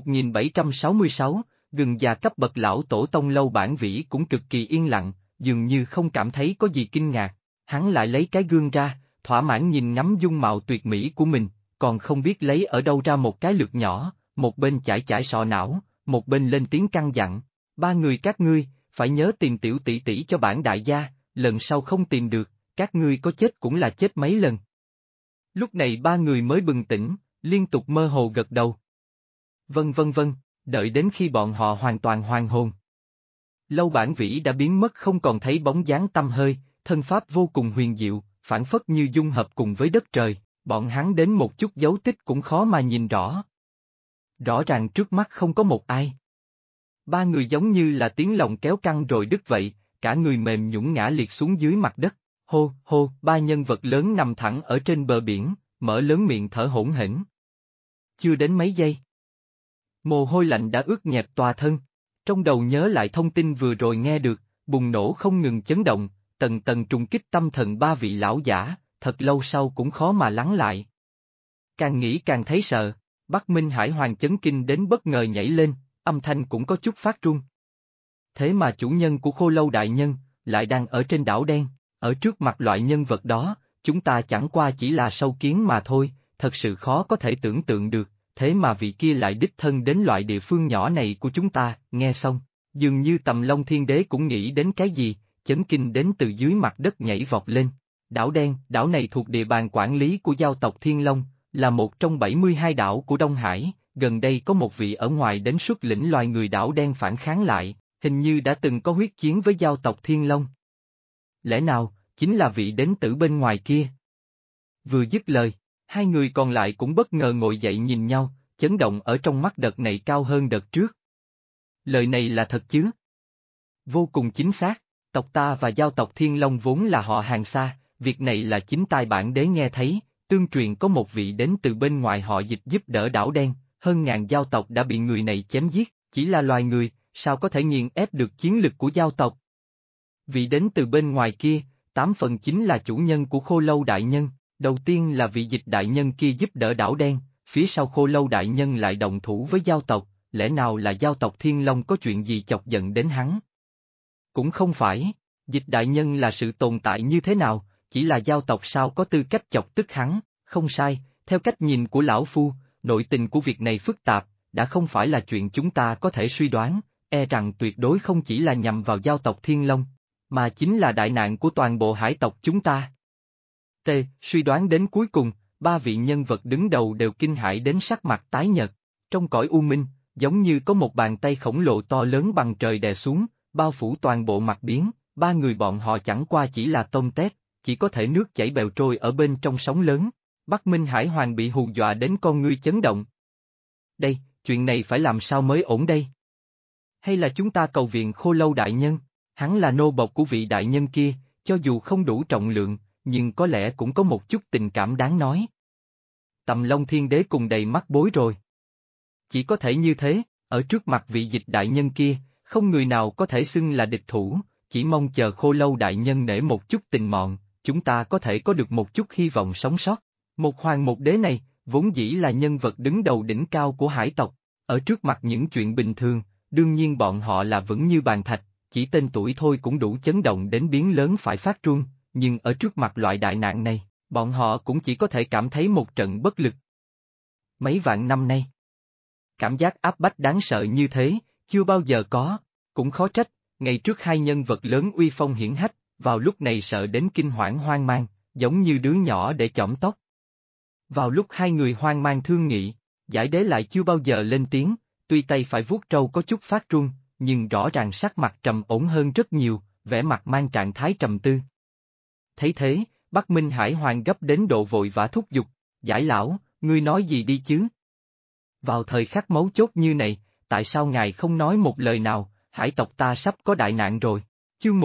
1766, gừng già cấp bậc lão tổ tông Lâu Bản Vĩ cũng cực kỳ yên lặng, dường như không cảm thấy có gì kinh ngạc, hắn lại lấy cái gương ra, thỏa mãn nhìn ngắm dung mạo tuyệt mỹ của mình, còn không biết lấy ở đâu ra một cái lược nhỏ, một bên chải chải sọ não, một bên lên tiếng căn dặn, ba người các ngươi, phải nhớ tìm tiểu tỷ tỷ cho bản đại gia, lần sau không tìm được, các ngươi có chết cũng là chết mấy lần. Lúc này ba người mới bừng tỉnh, liên tục mơ hồ gật đầu. Vâng, đợi đến khi bọn họ hoàn toàn hoàn hồn. Lâu Bản Vĩ đã biến mất không còn thấy bóng dáng tăm hơi, thân pháp vô cùng huyền diệu, phảng phất như dung hợp cùng với đất trời, bọn hắn đến một chút dấu tích cũng khó mà nhìn rõ. Rõ ràng trước mắt không có một ai. Ba người giống như là tiếng lòng kéo căng rồi đứt vậy, cả người mềm nhũn ngã liệt xuống dưới mặt đất. Hô, hô, ba nhân vật lớn nằm thẳng ở trên bờ biển, mở lớn miệng thở hổn hển. Chưa đến mấy giây. Mồ hôi lạnh đã ướt nhẹp tòa thân. Trong đầu nhớ lại thông tin vừa rồi nghe được, bùng nổ không ngừng chấn động, tầng tầng trùng kích tâm thần ba vị lão giả, thật lâu sau cũng khó mà lắng lại. Càng nghĩ càng thấy sợ, Bắc Minh Hải Hoàng chấn kinh đến bất ngờ nhảy lên, âm thanh cũng có chút phát run. Thế mà chủ nhân của Khô Lâu Đại Nhân, lại đang ở trên đảo đen, ở trước mặt loại nhân vật đó, chúng ta chẳng qua chỉ là sâu kiến mà thôi, thật sự khó có thể tưởng tượng được, thế mà vị kia lại đích thân đến loại địa phương nhỏ này của chúng ta, nghe xong, dường như Tầm Long Thiên Đế cũng nghĩ đến cái gì, chấn kinh đến từ dưới mặt đất nhảy vọt lên. Đảo đen, đảo này thuộc địa bàn quản lý của giao tộc Thiên Long, là một trong 72 đảo của Đông Hải, gần đây có một vị ở ngoài đến xuất lĩnh loài người đảo đen phản kháng lại, hình như đã từng có huyết chiến với giao tộc Thiên Long. Lẽ nào, chính là vị đến từ bên ngoài kia? Vừa dứt lời, hai người còn lại cũng bất ngờ ngồi dậy nhìn nhau, chấn động ở trong mắt đợt này cao hơn đợt trước. Lời này là thật chứ? Vô cùng chính xác, tộc ta và giao tộc Thiên Long vốn là họ hàng xa, việc này là chính tai bản đế nghe thấy, tương truyền có một vị đến từ bên ngoài họ Dịch giúp đỡ đảo đen, hơn ngàn giao tộc đã bị người này chém giết, chỉ là loài người, sao có thể nghiền ép được chiến lực của giao tộc? Vị đến từ bên ngoài kia, 8 phần chính là chủ nhân của Khô Lâu Đại Nhân, đầu tiên là vị Dịch Đại Nhân kia giúp đỡ đảo đen, phía sau Khô Lâu Đại Nhân lại đồng thủ với giao tộc, lẽ nào là giao tộc Thiên Long có chuyện gì chọc giận đến hắn? Cũng không phải, Dịch Đại Nhân là sự tồn tại như thế nào, chỉ là giao tộc sao có tư cách chọc tức hắn, không sai, theo cách nhìn của lão phu, nội tình của việc này phức tạp, đã không phải là chuyện chúng ta có thể suy đoán, e rằng tuyệt đối không chỉ là nhằm vào giao tộc Thiên Long, mà chính là đại nạn của toàn bộ hải tộc chúng ta. Suy đoán đến cuối cùng, ba vị nhân vật đứng đầu đều kinh hãi đến sắc mặt tái nhợt, trong cõi u minh, giống như có một bàn tay khổng lồ to lớn bằng trời đè xuống, bao phủ toàn bộ mặt biển, ba người bọn họ chẳng qua chỉ là tôm tép, chỉ có thể nước chảy bèo trôi ở bên trong sóng lớn. Bắc Minh Hải Hoàng bị hù dọa đến con ngươi chấn động. Đây, chuyện này phải làm sao mới ổn đây? Hay là chúng ta cầu viện Khô Lâu Đại Nhân, hắn là nô bộc của vị đại nhân kia, cho dù không đủ trọng lượng, nhưng có lẽ cũng có một chút tình cảm đáng nói. Tầm Long Thiên Đế cùng đầy mắt bối rồi. Chỉ có thể như thế, ở trước mặt vị Dịch Đại Nhân kia, không người nào có thể xưng là địch thủ, chỉ mong chờ Khô Lâu Đại Nhân nể một chút tình mọn, chúng ta có thể có được một chút hy vọng sống sót. Một hoàng một đế này, vốn dĩ là nhân vật đứng đầu đỉnh cao của hải tộc, ở trước mặt những chuyện bình thường, đương nhiên bọn họ là vững như bàn thạch, chỉ tên tuổi thôi cũng đủ chấn động đến biến lớn phải phát run, nhưng ở trước mặt loại đại nạn này, bọn họ cũng chỉ có thể cảm thấy một trận bất lực. Mấy vạn năm nay, cảm giác áp bách đáng sợ như thế, chưa bao giờ có, cũng khó trách, ngày trước hai nhân vật lớn uy phong hiển hách, vào lúc này sợ đến kinh hoảng hoang mang, giống như đứa nhỏ để chỏm tóc. Vào lúc hai người hoang mang thương nghị, Giải Đế lại chưa bao giờ lên tiếng, tuy tay phải vuốt trâu có chút phát run, nhưng rõ ràng sắc mặt trầm ổn hơn rất nhiều, vẻ mặt mang trạng thái trầm tư. Thấy thế, Bắc Minh Hải Hoàng gấp đến độ vội vã thúc giục, Giải lão, ngươi nói gì đi chứ? Vào thời khắc mấu chốt như này, tại sao ngài không nói một lời nào, hải tộc ta sắp có đại nạn rồi. Chương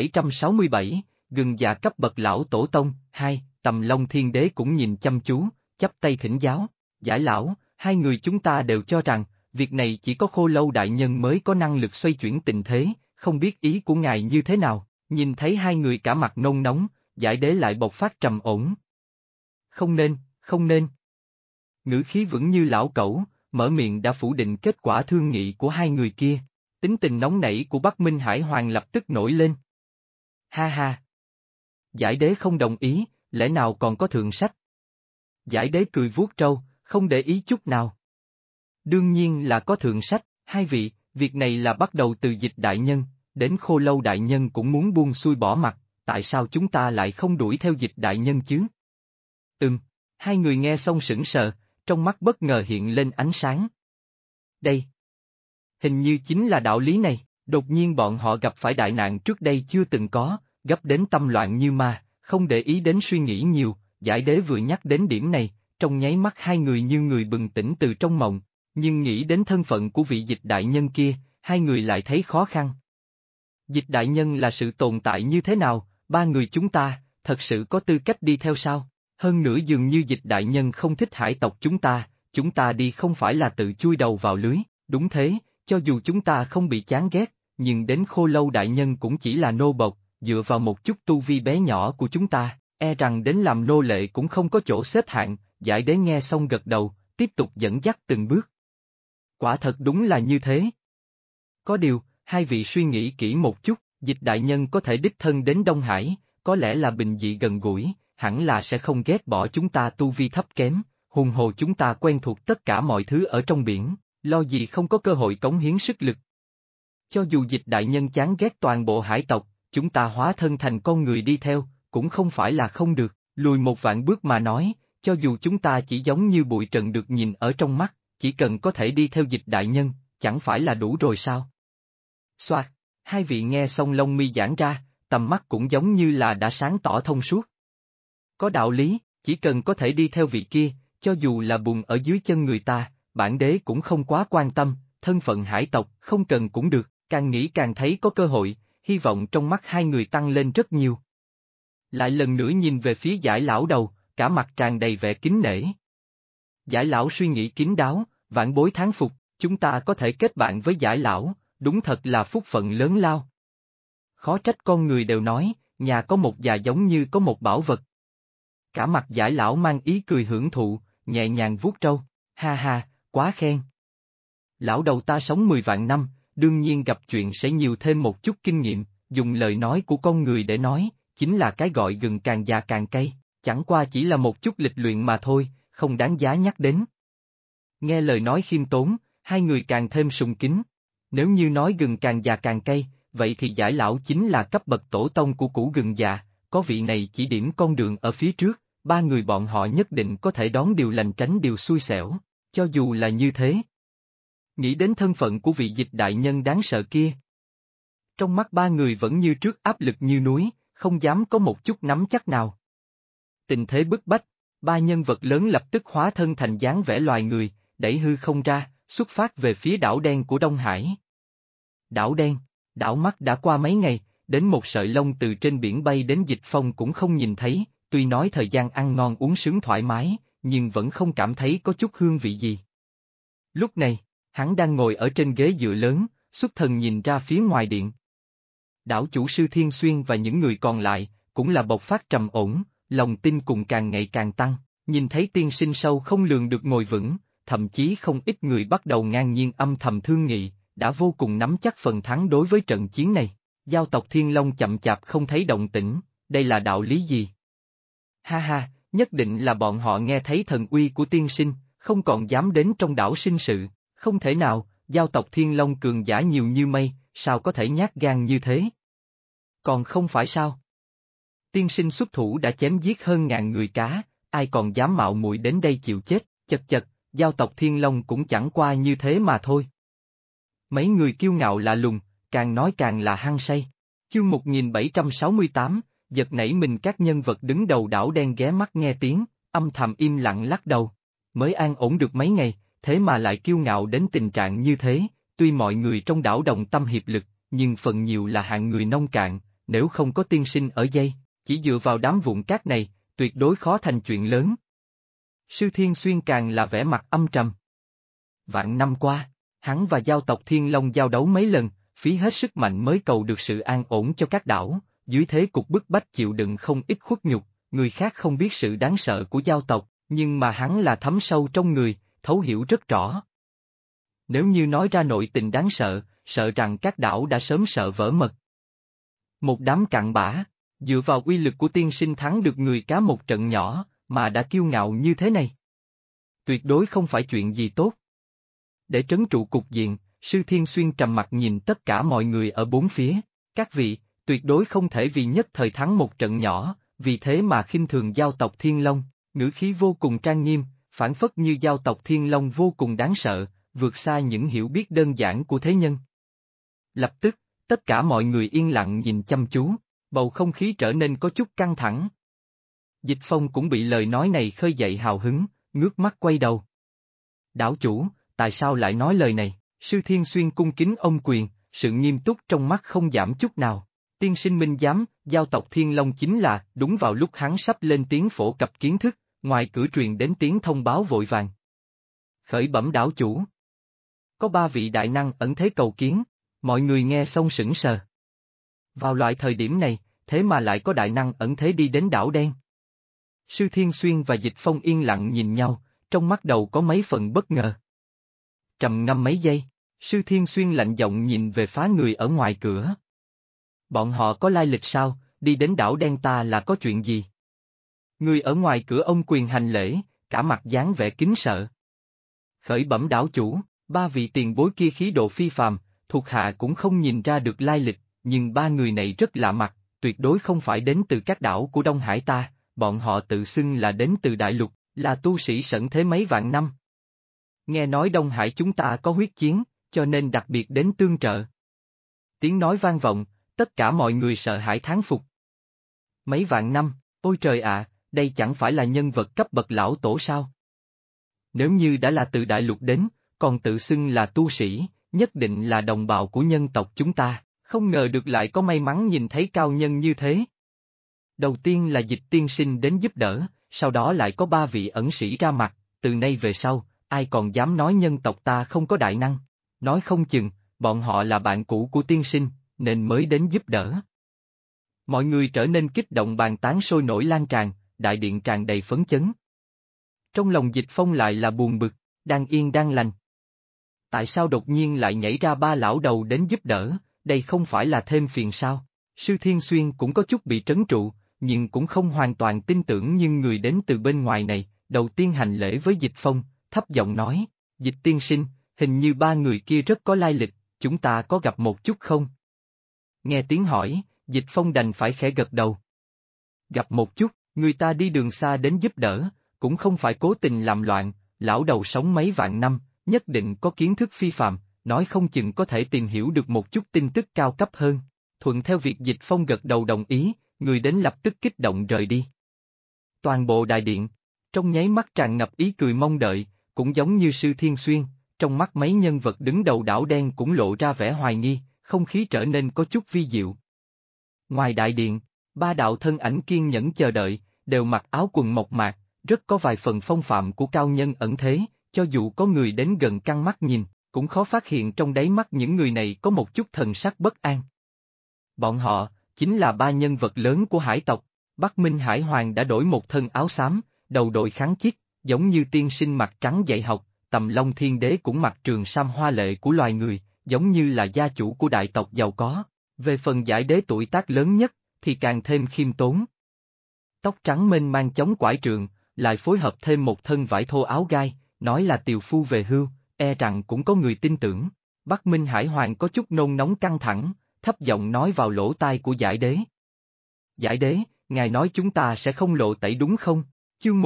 1767, gừng già cấp bậc lão tổ tông, 2, Tầm Long Thiên Đế cũng nhìn chăm chú, chắp tay thỉnh giáo, Giải lão, hai người chúng ta đều cho rằng, việc này chỉ có Khô Lâu Đại Nhân mới có năng lực xoay chuyển tình thế, không biết ý của ngài như thế nào, nhìn thấy hai người cả mặt nôn nóng, Giải Đế lại bộc phát trầm ổn. Không nên, không nên. Ngữ khí vững như lão cẩu, mở miệng đã phủ định kết quả thương nghị của hai người kia, tính tình nóng nảy của Bắc Minh Hải Hoàng lập tức nổi lên. Ha ha! Giải Đế không đồng ý, lẽ nào còn có thượng sách? Giải Đế cười vuốt trâu, không để ý chút nào. Đương nhiên là có thượng sách, hai vị, việc này là bắt đầu từ Dịch Đại Nhân, đến Khô Lâu Đại Nhân cũng muốn buông xuôi bỏ mặt, tại sao chúng ta lại không đuổi theo Dịch Đại Nhân chứ? Hai người nghe xong sững sờ, trong mắt bất ngờ hiện lên ánh sáng. Đây! Hình như chính là đạo lý này, đột nhiên bọn họ gặp phải đại nạn trước đây chưa từng có, gấp đến tâm loạn như ma, không để ý đến suy nghĩ nhiều, Giải Đế vừa nhắc đến điểm này, trong nháy mắt hai người như người bừng tỉnh từ trong mộng, nhưng nghĩ đến thân phận của vị Dịch đại nhân kia, hai người lại thấy khó khăn. Dịch đại nhân là sự tồn tại như thế nào, ba người chúng ta, thật sự có tư cách đi theo sao? Hơn nữa dường như Dịch đại nhân không thích hải tộc chúng ta đi không phải là tự chui đầu vào lưới, đúng thế, cho dù chúng ta không bị chán ghét, nhưng đến Khô Lâu đại nhân cũng chỉ là nô bộc, dựa vào một chút tu vi bé nhỏ của chúng ta, e rằng đến làm nô lệ cũng không có chỗ xếp hạng. Giải Đế nghe xong gật đầu, tiếp tục dẫn dắt từng bước. Quả thật đúng là như thế. Có điều, hai vị suy nghĩ kỹ một chút, Dịch đại nhân có thể đích thân đến Đông Hải, có lẽ là bình dị gần gũi, hẳn là sẽ không ghét bỏ chúng ta tu vi thấp kém, huống hồ chúng ta quen thuộc tất cả mọi thứ ở trong biển, lo gì không có cơ hội cống hiến sức lực. Cho dù Dịch đại nhân chán ghét toàn bộ hải tộc, chúng ta hóa thân thành con người đi theo, cũng không phải là không được, lùi một vạn bước mà nói, cho dù chúng ta chỉ giống như bụi trần được nhìn ở trong mắt, chỉ cần có thể đi theo Dịch đại nhân, chẳng phải là đủ rồi sao? Soạt, hai vị nghe xong lông mi giãn ra, tầm mắt cũng giống như là đã sáng tỏ thông suốt. Có đạo lý, chỉ cần có thể đi theo vị kia, cho dù là bùn ở dưới chân người ta, bản đế cũng không quá quan tâm, thân phận hải tộc không cần cũng được, càng nghĩ càng thấy có cơ hội, hy vọng trong mắt hai người tăng lên rất nhiều. Lại lần nữa nhìn về phía Giải lão đầu, cả mặt tràn đầy vẻ kính nể. Giải lão suy nghĩ kín đáo, vạn bối thán phục, chúng ta có thể kết bạn với Giải lão, đúng thật là phúc phận lớn lao. Khó trách con người đều nói, nhà có một già giống như có một bảo vật. Cả mặt Giải lão mang ý cười hưởng thụ, nhẹ nhàng vuốt râu, ha ha, quá khen. Lão đầu ta sống 10 vạn năm, đương nhiên gặp chuyện sẽ nhiều thêm một chút kinh nghiệm, dùng lời nói của con người để nói, chính là cái gọi gừng càng già càng cay, chẳng qua chỉ là một chút lịch luyện mà thôi, không đáng giá nhắc đến. Nghe lời nói khiêm tốn, hai người càng thêm sùng kính. Nếu như nói gừng càng già càng cay, vậy thì Giải lão chính là cấp bậc tổ tông của củ gừng già, có vị này chỉ điểm con đường ở phía trước, ba người bọn họ nhất định có thể đón điều lành tránh điều xui xẻo, cho dù là như thế. Nghĩ đến thân phận của vị Dịch đại nhân đáng sợ kia. Trong mắt ba người vẫn như trước áp lực như núi, không dám có một chút nắm chắc nào. Tình thế bức bách, ba nhân vật lớn lập tức hóa thân thành dáng vẻ loài người, đẩy hư không ra, xuất phát về phía đảo đen của Đông Hải. Đảo đen, đảo mắt đã qua mấy ngày, đến một sợi lông từ trên biển bay đến Dịch Phong cũng không nhìn thấy, tuy nói thời gian ăn ngon uống sướng thoải mái, nhưng vẫn không cảm thấy có chút hương vị gì. Lúc này, hắn đang ngồi ở trên ghế dựa lớn, xuất thần nhìn ra phía ngoài điện. Đảo chủ sư Thiên Xuyên và những người còn lại, cũng là bộc phát trầm ổn, lòng tin cùng càng ngày càng tăng, nhìn thấy tiên sinh sâu không lường được ngồi vững, thậm chí không ít người bắt đầu ngang nhiên âm thầm thương nghị, đã vô cùng nắm chắc phần thắng đối với trận chiến này. Giao tộc Thiên Long chậm chạp không thấy động tĩnh, đây là đạo lý gì? Ha ha, nhất định là bọn họ nghe thấy thần uy của tiên sinh, không còn dám đến trong đảo sinh sự, không thể nào, giao tộc Thiên Long cường giả nhiều như mây, sao có thể nhát gan như thế? Còn không phải sao? Tiên sinh xuất thủ đã chém giết hơn ngàn người cá, ai còn dám mạo muội đến đây chịu chết, chật chật, giao tộc Thiên Long cũng chẳng qua như thế mà thôi. Mấy người kiêu ngạo lạ lùng, càng nói càng là hăng say. Chương 1768, giật nảy mình các nhân vật đứng đầu đảo đen ghé mắt nghe tiếng, âm thầm im lặng lắc đầu. Mới an ổn được mấy ngày, thế mà lại kiêu ngạo đến tình trạng như thế, tuy mọi người trong đảo đồng tâm hiệp lực, nhưng phần nhiều là hạng người nông cạn, nếu không có tiên sinh ở dây, chỉ dựa vào đám vụn cát này, tuyệt đối khó thành chuyện lớn. Sư Thiên Xuyên càng là vẻ mặt âm trầm. Vạn năm qua, hắn và giao tộc Thiên Long giao đấu mấy lần, phí hết sức mạnh mới cầu được sự an ổn cho các đảo, dưới thế cục bức bách chịu đựng không ít khuất nhục, người khác không biết sự đáng sợ của giao tộc, nhưng mà hắn là thấm sâu trong người, thấu hiểu rất rõ. Nếu như nói ra nội tình đáng sợ, sợ rằng các đảo đã sớm sợ vỡ mật. Một đám cặn bã, dựa vào uy lực của tiên sinh thắng được người cá một trận nhỏ, mà đã kiêu ngạo như thế này. Tuyệt đối không phải chuyện gì tốt. Để trấn trụ cục diện, Sư Thiên Xuyên trầm mặt nhìn tất cả mọi người ở bốn phía, các vị, tuyệt đối không thể vì nhất thời thắng một trận nhỏ, vì thế mà khinh thường giao tộc Thiên Long, ngữ khí vô cùng trang nghiêm, phản phất như giao tộc Thiên Long vô cùng đáng sợ, vượt xa những hiểu biết đơn giản của thế nhân. Lập tức, tất cả mọi người yên lặng nhìn chăm chú, Bầu không khí trở nên có chút căng thẳng. Dịch Phong cũng bị lời nói này khơi dậy hào hứng, ngước mắt quay đầu. Đảo chủ, tại sao lại nói lời này? Sư Thiên Xuyên cung kính ôm quyền, sự nghiêm túc trong mắt không giảm chút nào. Tiên sinh minh giám, giao tộc Thiên Long chính là, đúng vào lúc hắn sắp lên tiếng phổ cập kiến thức, ngoài cửa truyền đến tiếng thông báo vội vàng. Khởi bẩm đảo chủ. Có 3 vị đại năng ẩn thế cầu kiến, mọi người nghe xong sững sờ. Vào loại thời điểm này, thế mà lại có đại năng ẩn thế đi đến đảo đen. Sư Thiên Xuyên và Dịch Phong yên lặng nhìn nhau, trong mắt đầu có mấy phần bất ngờ. Trầm ngâm mấy giây, Sư Thiên Xuyên lạnh giọng nhìn về phá người ở ngoài cửa. Bọn họ có lai lịch sao, đi đến đảo đen ta là có chuyện gì? Người ở ngoài cửa ông quyền hành lễ, cả mặt dáng vẻ kính sợ. Khởi bẩm đảo chủ, 3 vị tiền bối kia khí độ phi phàm, thuộc hạ cũng không nhìn ra được lai lịch, nhưng 3 người này rất lạ mặt, tuyệt đối không phải đến từ các đảo của Đông Hải ta, bọn họ tự xưng là đến từ đại lục, là tu sĩ sẩn thế mấy vạn năm. Nghe nói Đông Hải chúng ta có huyết chiến, cho nên đặc biệt đến tương trợ. Tiếng nói vang vọng, tất cả mọi người sợ hãi thán phục. Mấy vạn năm, ôi trời ạ, đây chẳng phải là nhân vật cấp bậc lão tổ sao? Nếu như đã là từ đại lục đến, còn tự xưng là tu sĩ, nhất định là đồng bào của nhân tộc chúng ta, không ngờ được lại có may mắn nhìn thấy cao nhân như thế. Đầu tiên là Dịch tiên sinh đến giúp đỡ, sau đó lại có 3 vị ẩn sĩ ra mặt, từ nay về sau, ai còn dám nói nhân tộc ta không có đại năng, nói không chừng, bọn họ là bạn cũ của tiên sinh, nên mới đến giúp đỡ. Mọi người trở nên kích động bàn tán sôi nổi lan tràn, đại điện tràn đầy phấn chấn. Trong lòng Dịch Phong lại là buồn bực, đang yên đang lành. Tại sao đột nhiên lại nhảy ra 3 lão đầu đến giúp đỡ, đây không phải là thêm phiền sao? Sư Thiên Xuyên cũng có chút bị trấn trụ, nhưng cũng không hoàn toàn tin tưởng, nhưng người đến từ bên ngoài này, đầu tiên hành lễ với Dịch Phong, thấp giọng nói, Dịch tiên sinh, hình như 3 người kia rất có lai lịch, chúng ta có gặp một chút không? Nghe tiếng hỏi, Dịch Phong đành phải khẽ gật đầu. Gặp một chút, người ta đi đường xa đến giúp đỡ, cũng không phải cố tình làm loạn, lão đầu sống mấy vạn năm, nhất định có kiến thức phi phàm, nói không chừng có thể tìm hiểu được một chút tin tức cao cấp hơn. Thuận theo việc Dịch Phong gật đầu đồng ý, người đến lập tức kích động rời đi. Toàn bộ đại điện, trong nháy mắt tràn ngập ý cười mong đợi, cũng giống như Sư Thiên Xuyên, trong mắt mấy nhân vật đứng đầu đảo đen cũng lộ ra vẻ hoài nghi, không khí trở nên có chút vi diệu. Ngoài đại điện, 3 đạo thân ảnh kiên nhẫn chờ đợi, đều mặc áo quần mộc mạc, rất có vài phần phong phạm của cao nhân ẩn thế, cho dù có người đến gần căng mắt nhìn, cũng khó phát hiện trong đáy mắt những người này có một chút thần sắc bất an. Bọn họ, chính là 3 nhân vật lớn của hải tộc, Bắc Minh Hải Hoàng đã đổi một thân áo xám, đầu đội kháng chiếc, giống như tiên sinh mặt trắng dạy học, Tầm Long Thiên Đế cũng mặc trường sam hoa lệ của loài người, giống như là gia chủ của đại tộc giàu có, về phần Giải Đế tuổi tác lớn nhất, thì càng thêm khiêm tốn. Tóc trắng mênh mang chống quải trượng, lại phối hợp thêm một thân vải thô áo gai, nói là tiều phu về hưu, e rằng cũng có người tin tưởng. Bắc Minh Hải Hoàng có chút nôn nóng căng thẳng, thấp giọng nói vào lỗ tai của Giải Đế. Giải Đế, ngài nói chúng ta sẽ không lộ tẩy đúng không? Chương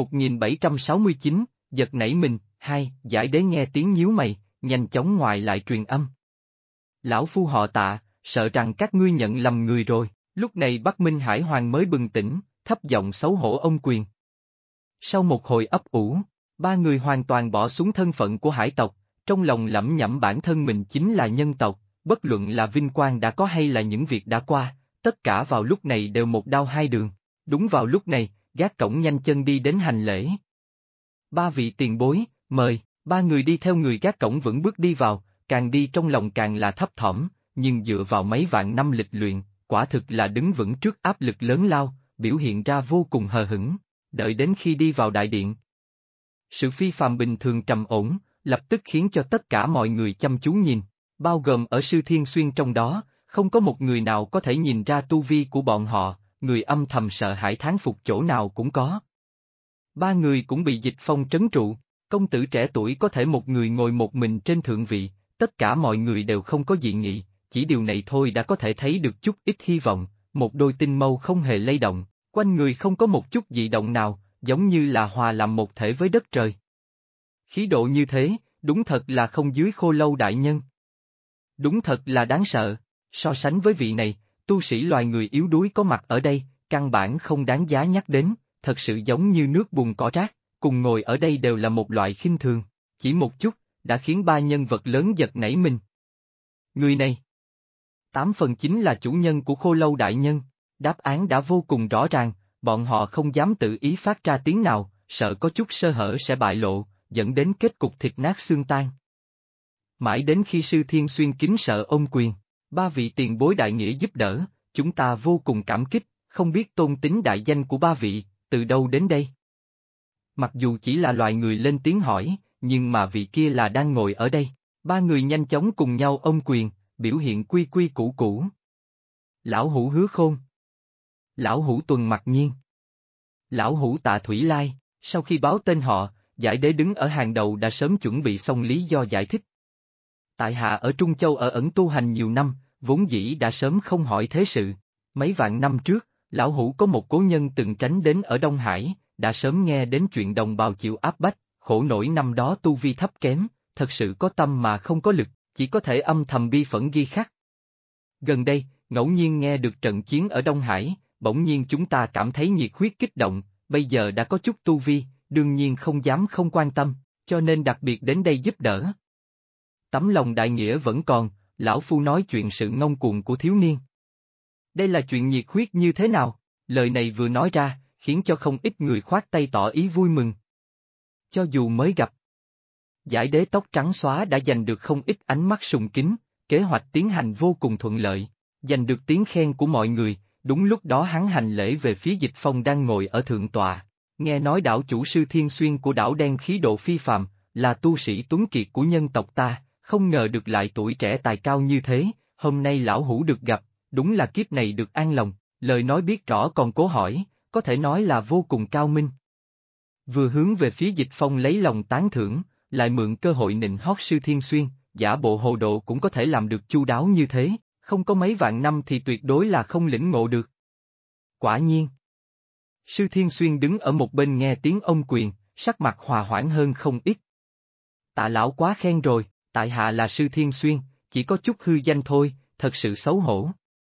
1769, giật nảy mình, Giải Đế nghe tiếng nhíu mày, nhanh chóng ngoài lại truyền âm. Lão phu họ Tạ, sợ rằng các ngươi nhận lầm người rồi, lúc này Bắc Minh Hải Hoàng mới bừng tỉnh, thấp giọng xấu hổ ông quyền. Sau một hồi ấp ủ, 3 người hoàn toàn bỏ xuống thân phận của hải tộc, trong lòng lẩm nhẩm bản thân mình chính là nhân tộc, bất luận là vinh quang đã có hay là những việc đã qua, tất cả vào lúc này đều một đao hai đường. Đúng vào lúc này, gác cổng nhanh chân đi đến hành lễ. 3 vị tiền bối, mời, 3 người đi theo người gác cổng vững bước đi vào, càng đi trong lòng càng là thấp thỏm, nhưng dựa vào mấy vạn năm lịch luyện, quả thực là đứng vững trước áp lực lớn lao, biểu hiện ra vô cùng hờ hững, đợi đến khi đi vào đại điện. Sự phi phàm bình thường trầm ổn, lập tức khiến cho tất cả mọi người chăm chú nhìn, bao gồm ở Sư Thiên Xuyên trong đó, không có một người nào có thể nhìn ra tu vi của bọn họ, người âm thầm sợ hãi thán phục chỗ nào cũng có. 3 người cũng bị Dịch Phong trấn trụ, công tử trẻ tuổi có thể một người ngồi một mình trên thượng vị, tất cả mọi người đều không có dị nghị, chỉ điều này thôi đã có thể thấy được chút ít hy vọng, một đôi tinh mâu không hề lay động, quanh người không có một chút dị động nào, giống như là hòa làm một thể với đất trời. Khí độ như thế, đúng thật là không dưới Khô Lâu đại nhân. Đúng thật là đáng sợ, so sánh với vị này, Tu sĩ loài người yếu đuối có mặt ở đây, căn bản không đáng giá nhắc đến, thật sự giống như nước bùn cỏ rác, cùng ngồi ở đây đều là một loại khinh thường. Chỉ một chút, đã khiến ba nhân vật lớn giật nảy mình. Người này, 8/9 là chủ nhân của Khô Lâu Đại Nhân, đáp án đã vô cùng rõ ràng, bọn họ không dám tự ý phát ra tiếng nào, sợ có chút sơ hở sẽ bại lộ, dẫn đến kết cục thịt nát xương tan. Mãi đến khi Sư Thiên Xuyên kính sợ ôm quyền, ba vị tiền bối đại nghĩa giúp đỡ, chúng ta vô cùng cảm kích, không biết tôn tính đại danh của ba vị, từ đâu đến đây? Mặc dù chỉ là loài người lên tiếng hỏi, nhưng mà vị kia là đang ngồi ở đây, ba người nhanh chóng cùng nhau ôm quyền, biểu hiện quy quy củ củ. Lão Hủ Hứa Khôn, Lão Hủ Tuần Mặc Nhiên, Lão Hủ Tạ Thủy Lai. Sau khi báo tên họ, Giải Đế đứng ở hàng đầu đã sớm chuẩn bị xong lý do giải thích. Tại hạ ở Trung Châu ở ẩn tu hành nhiều năm, vốn dĩ đã sớm không hỏi thế sự. Mấy vạn năm trước, Lão Hủ có một cố nhân từng tránh đến ở Đông Hải, đã sớm nghe đến chuyện đồng bào chịu áp bách, khổ nổi năm đó tu vi thấp kém, thật sự có tâm mà không có lực, chỉ có thể âm thầm bi phẫn ghi khắc. Gần đây, ngẫu nhiên nghe được trận chiến ở Đông Hải, bỗng nhiên chúng ta cảm thấy nhiệt huyết kích động, bây giờ đã có chút tu vi, đương nhiên không dám không quan tâm, cho nên đặc biệt đến đây giúp đỡ. Tấm lòng đại nghĩa vẫn còn, lão phu nói chuyện sự ngông cuồng của thiếu niên. Đây là chuyện nhiệt huyết như thế nào? Lời này vừa nói ra, khiến cho không ít người khoát tay tỏ ý vui mừng. Cho dù mới gặp, Giải Đế tóc trắng xóa đã giành được không ít ánh mắt sùng kính, kế hoạch tiến hành vô cùng thuận lợi, giành được tiếng khen của mọi người, đúng lúc đó hắn hành lễ về phía Dịch Phong đang ngồi ở thượng tọa, nghe nói đảo chủ Sư Thiên Xuyên của đảo đen khí độ phi phàm, là tu sĩ tuấn kiệt của nhân tộc ta, không ngờ được lại tuổi trẻ tài cao như thế, hôm nay lão hủ được gặp, đúng là kiếp này được an lòng, lời nói biết rõ còn cố hỏi, có thể nói là vô cùng cao minh. Vừa hướng về phía Dịch Phong lấy lòng tán thưởng, lại mượn cơ hội nịnh hót Sư Thiên Xuyên, giả bộ hồ độ cũng có thể làm được chu đáo như thế, không có mấy vạn năm thì tuyệt đối là không lĩnh ngộ được. Quả nhiên. Sư Thiên Xuyên đứng ở một bên nghe tiếng ôm quyền, sắc mặt hòa hoãn hơn không ít. Tạ lão quá khen rồi, tại hạ là Sư Thiên Xuyên, chỉ có chút hư danh thôi, thật sự xấu hổ.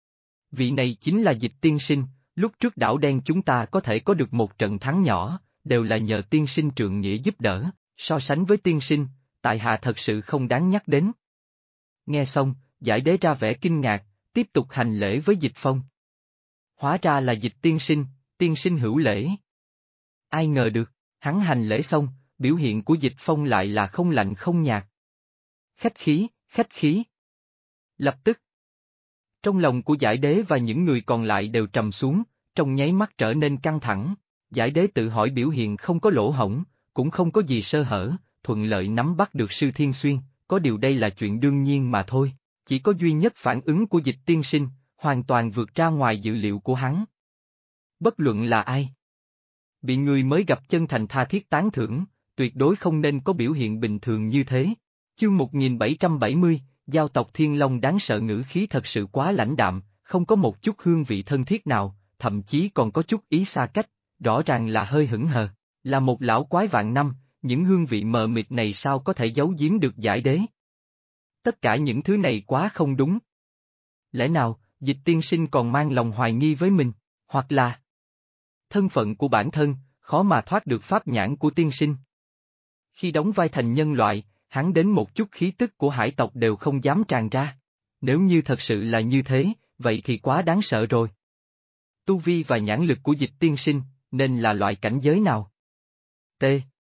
Vị này chính là Dịch tiên sinh, lúc trước đảo đen chúng ta có thể có được một trận thắng nhỏ, đều là nhờ tiên sinh trượng nghĩa giúp đỡ, so sánh với tiên sinh, tại hạ thật sự không đáng nhắc đến. Nghe xong, Giải Đế ra vẻ kinh ngạc, tiếp tục hành lễ với Dịch Phong. Hóa ra là Dịch tiên sinh hữu lễ. Ai ngờ được, hắn hành lễ xong, biểu hiện của Dịch Phong lại là không lạnh không nhạt. Khách khí, khách khí. Lập tức, trong lòng của Giải Đế và những người còn lại đều trầm xuống, trong nháy mắt trở nên căng thẳng. Giải Đế tự hỏi biểu hiện không có lỗ hổng, cũng không có gì sơ hở, thuận lợi nắm bắt được Sư Thiên Xuyên, có điều đây là chuyện đương nhiên mà thôi, chỉ có duy nhất phản ứng của Dịch tiên sinh, hoàn toàn vượt ra ngoài dự liệu của hắn. Bất luận là ai, bị người mới gặp chân thành tha thiết tán thưởng, tuyệt đối không nên có biểu hiện bình thường như thế. Chương 1770, giao tộc Thiên Long đáng sợ ngữ khí thật sự quá lãnh đạm, không có một chút hương vị thân thiết nào, thậm chí còn có chút ý xa cách, rõ ràng là hơi hững hờ. Là một lão quái vạn năm, những hương vị mờ mịt này sao có thể giấu giếm được Giải Đế? Tất cả những thứ này quá không đúng. Lẽ nào, Dịch tiên sinh còn mang lòng hoài nghi với mình, hoặc là thân phận của bản thân, khó mà thoát được pháp nhãn của tiên sinh. Khi đóng vai thành nhân loại, hắn đến một chút khí tức của hải tộc đều không dám tràn ra. Nếu như thật sự là như thế, vậy thì quá đáng sợ rồi. Tu vi và nhãn lực của Dịch tiên sinh, nên là loại cảnh giới nào? T.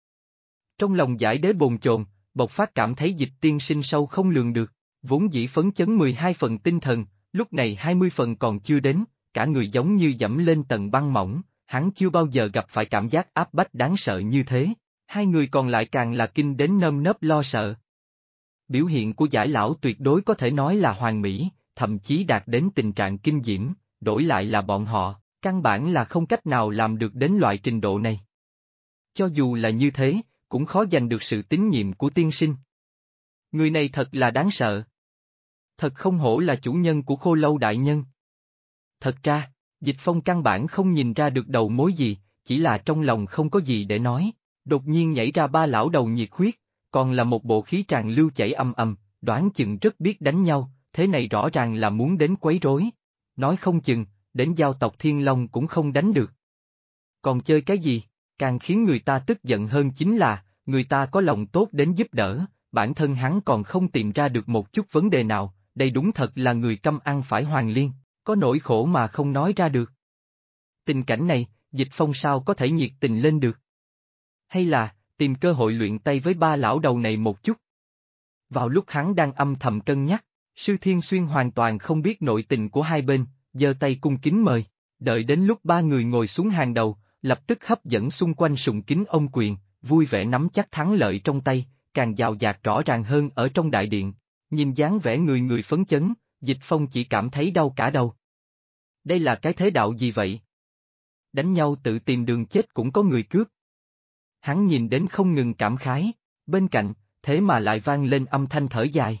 Trong lòng Giải Đế bồn chồn, bộc phát cảm thấy Dịch tiên sinh sâu không lường được, vốn dĩ phấn chấn 12 phần tinh thần, lúc này 20 phần còn chưa đến, cả người giống như dẫm lên tầng băng mỏng, hắn chưa bao giờ gặp phải cảm giác áp bách đáng sợ như thế, hai người còn lại càng là kinh đến nơm nớp lo sợ. Biểu hiện của Giải lão tuyệt đối có thể nói là hoàn mỹ, thậm chí đạt đến tình trạng kinh diễm, đổi lại là bọn họ, căn bản là không cách nào làm được đến loại trình độ này. Cho dù là như thế, cũng khó giành được sự tín nhiệm của tiên sinh. Người này thật là đáng sợ. Thật không hổ là chủ nhân của Khô Lâu Đại Nhân. Thật ra, Dịch Phong căn bản không nhìn ra được đầu mối gì, chỉ là trong lòng không có gì để nói, đột nhiên nhảy ra ba lão đầu nhiệt huyết, còn là một bộ khí tràn lưu chảy ầm ầm, đoán chừng rất biết đánh nhau, thế này rõ ràng là muốn đến quấy rối. nói không chừng, đến giao tộc Thiên Long cũng không đánh được. Còn chơi cái gì, càng khiến người ta tức giận hơn chính là, người ta có lòng tốt đến giúp đỡ, bản thân hắn còn không tìm ra được một chút vấn đề nào, đây đúng thật là người câm ăn phải hoàng liên, có nỗi khổ mà không nói ra được. Tình cảnh này, Dịch Phong sao có thể nhiệt tình lên được? Hay là, tìm cơ hội luyện tay với ba lão đầu này một chút? Vào lúc hắn đang âm thầm cân nhắc, Sư Thiên Xuyên hoàn toàn không biết nội tình của hai bên, giơ tay cung kính mời, đợi đến lúc ba người ngồi xuống hàng đầu, lập tức hấp dẫn xung quanh sùng kính ông quyền, vui vẻ nắm chắc thắng lợi trong tay, càng dào dạt rõ ràng hơn ở trong đại điện. Nhìn dáng vẻ người người phấn chấn, Dịch Phong chỉ cảm thấy đau cả đầu. Đây là cái thế đạo gì vậy? Đánh nhau tự tìm đường chết cũng có người cướp. Hắn nhìn đến không ngừng cảm khái, bên cạnh, thế mà lại vang lên âm thanh thở dài.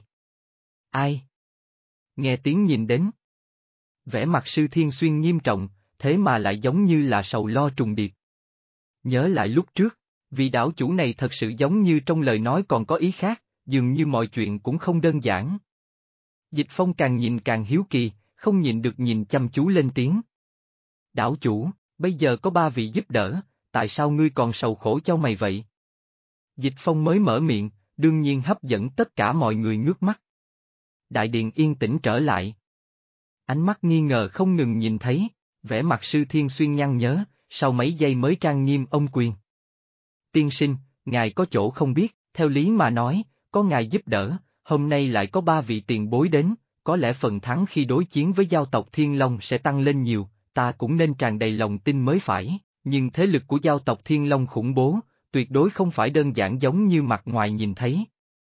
Ai? Nghe tiếng nhìn đến. Vẻ mặt Sư Thiên Xuyên nghiêm trọng, thế mà lại giống như là sầu lo trùng điệp. Nhớ lại lúc trước, vị đảo chủ này thật sự giống như trong lời nói còn có ý khác, dường như mọi chuyện cũng không đơn giản. Dịch Phong càng nhìn càng hiếu kỳ, không nhịn được nhìn chăm chú lên tiếng. Đảo chủ, bây giờ có ba vị giúp đỡ, tại sao ngươi còn sầu khổ cho mày vậy? Dịch Phong mới mở miệng, đương nhiên hấp dẫn tất cả mọi người ngước mắt. Đại điện yên tĩnh trở lại. Ánh mắt nghi ngờ không ngừng nhìn thấy, vẻ mặt Sư Thiên Xuyên nhăn nhớ, sau mấy giây mới trang nghiêm ông quyền. Tiên sinh, ngài có chỗ không biết, theo lý mà nói, có ngài giúp đỡ, hôm nay lại có ba vị tiền bối đến, có lẽ phần thắng khi đối chiến với giao tộc Thiên Long sẽ tăng lên nhiều, ta cũng nên tràn đầy lòng tin mới phải, nhưng thế lực của giao tộc Thiên Long khủng bố, tuyệt đối không phải đơn giản giống như mặt ngoài nhìn thấy.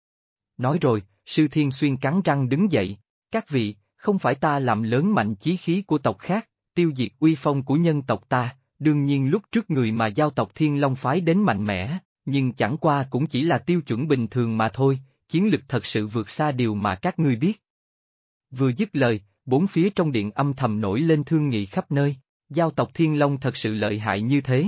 Nói rồi, Sư Thiên Xuyên cắn răng đứng dậy, các vị, không phải ta làm lớn mạnh chí khí của tộc khác, tiêu diệt uy phong của nhân tộc ta, đương nhiên lúc trước người mà giao tộc Thiên Long phái đến mạnh mẽ, nhưng chẳng qua cũng chỉ là tiêu chuẩn bình thường mà thôi, chiến lực thật sự vượt xa điều mà các ngươi biết. Vừa dứt lời, bốn phía trong điện âm thầm nổi lên thương nghị khắp nơi, giao tộc Thiên Long thật sự lợi hại như thế.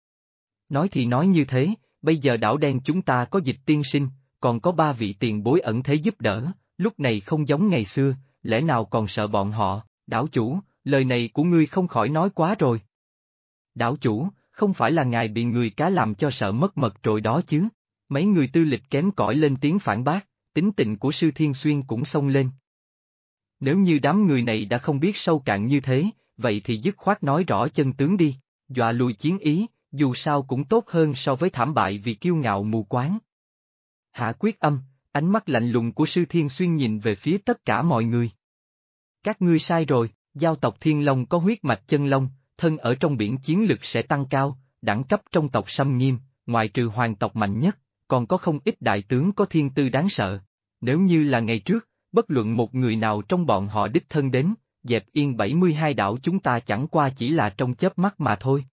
Nói thì nói như thế, bây giờ đảo đen chúng ta có Dịch tiên sinh, còn có ba vị tiền bối ẩn thế giúp đỡ, lúc này không giống ngày xưa, lẽ nào còn sợ bọn họ, đảo chủ, lời này của ngươi không khỏi nói quá rồi. Đảo chủ, không phải là ngài bị người cá làm cho sợ mất mật rồi đó chứ, mấy người tư lịch kém cỏi lên tiếng phản bác, tính tình của Sư Thiên Xuyên cũng xông lên. Nếu như đám người này đã không biết sâu cạn như thế, vậy thì dứt khoát nói rõ chân tướng đi, dọa lùi chiến ý, dù sao cũng tốt hơn so với thảm bại vì kiêu ngạo mù quáng. Hạ quyết âm, ánh mắt lạnh lùng của Sư Thiên Xuyên nhìn về phía tất cả mọi người. Các ngươi sai rồi, giao tộc Thiên Long có huyết mạch chân long, thân ở trong biển chiến lực sẽ tăng cao, đẳng cấp trong tộc xâm nghiêm, ngoại trừ hoàng tộc mạnh nhất, còn có không ít đại tướng có thiên tư đáng sợ. Nếu như là ngày trước, bất luận một người nào trong bọn họ đích thân đến, dẹp yên 72 đảo chúng ta chẳng qua chỉ là trong chớp mắt mà thôi.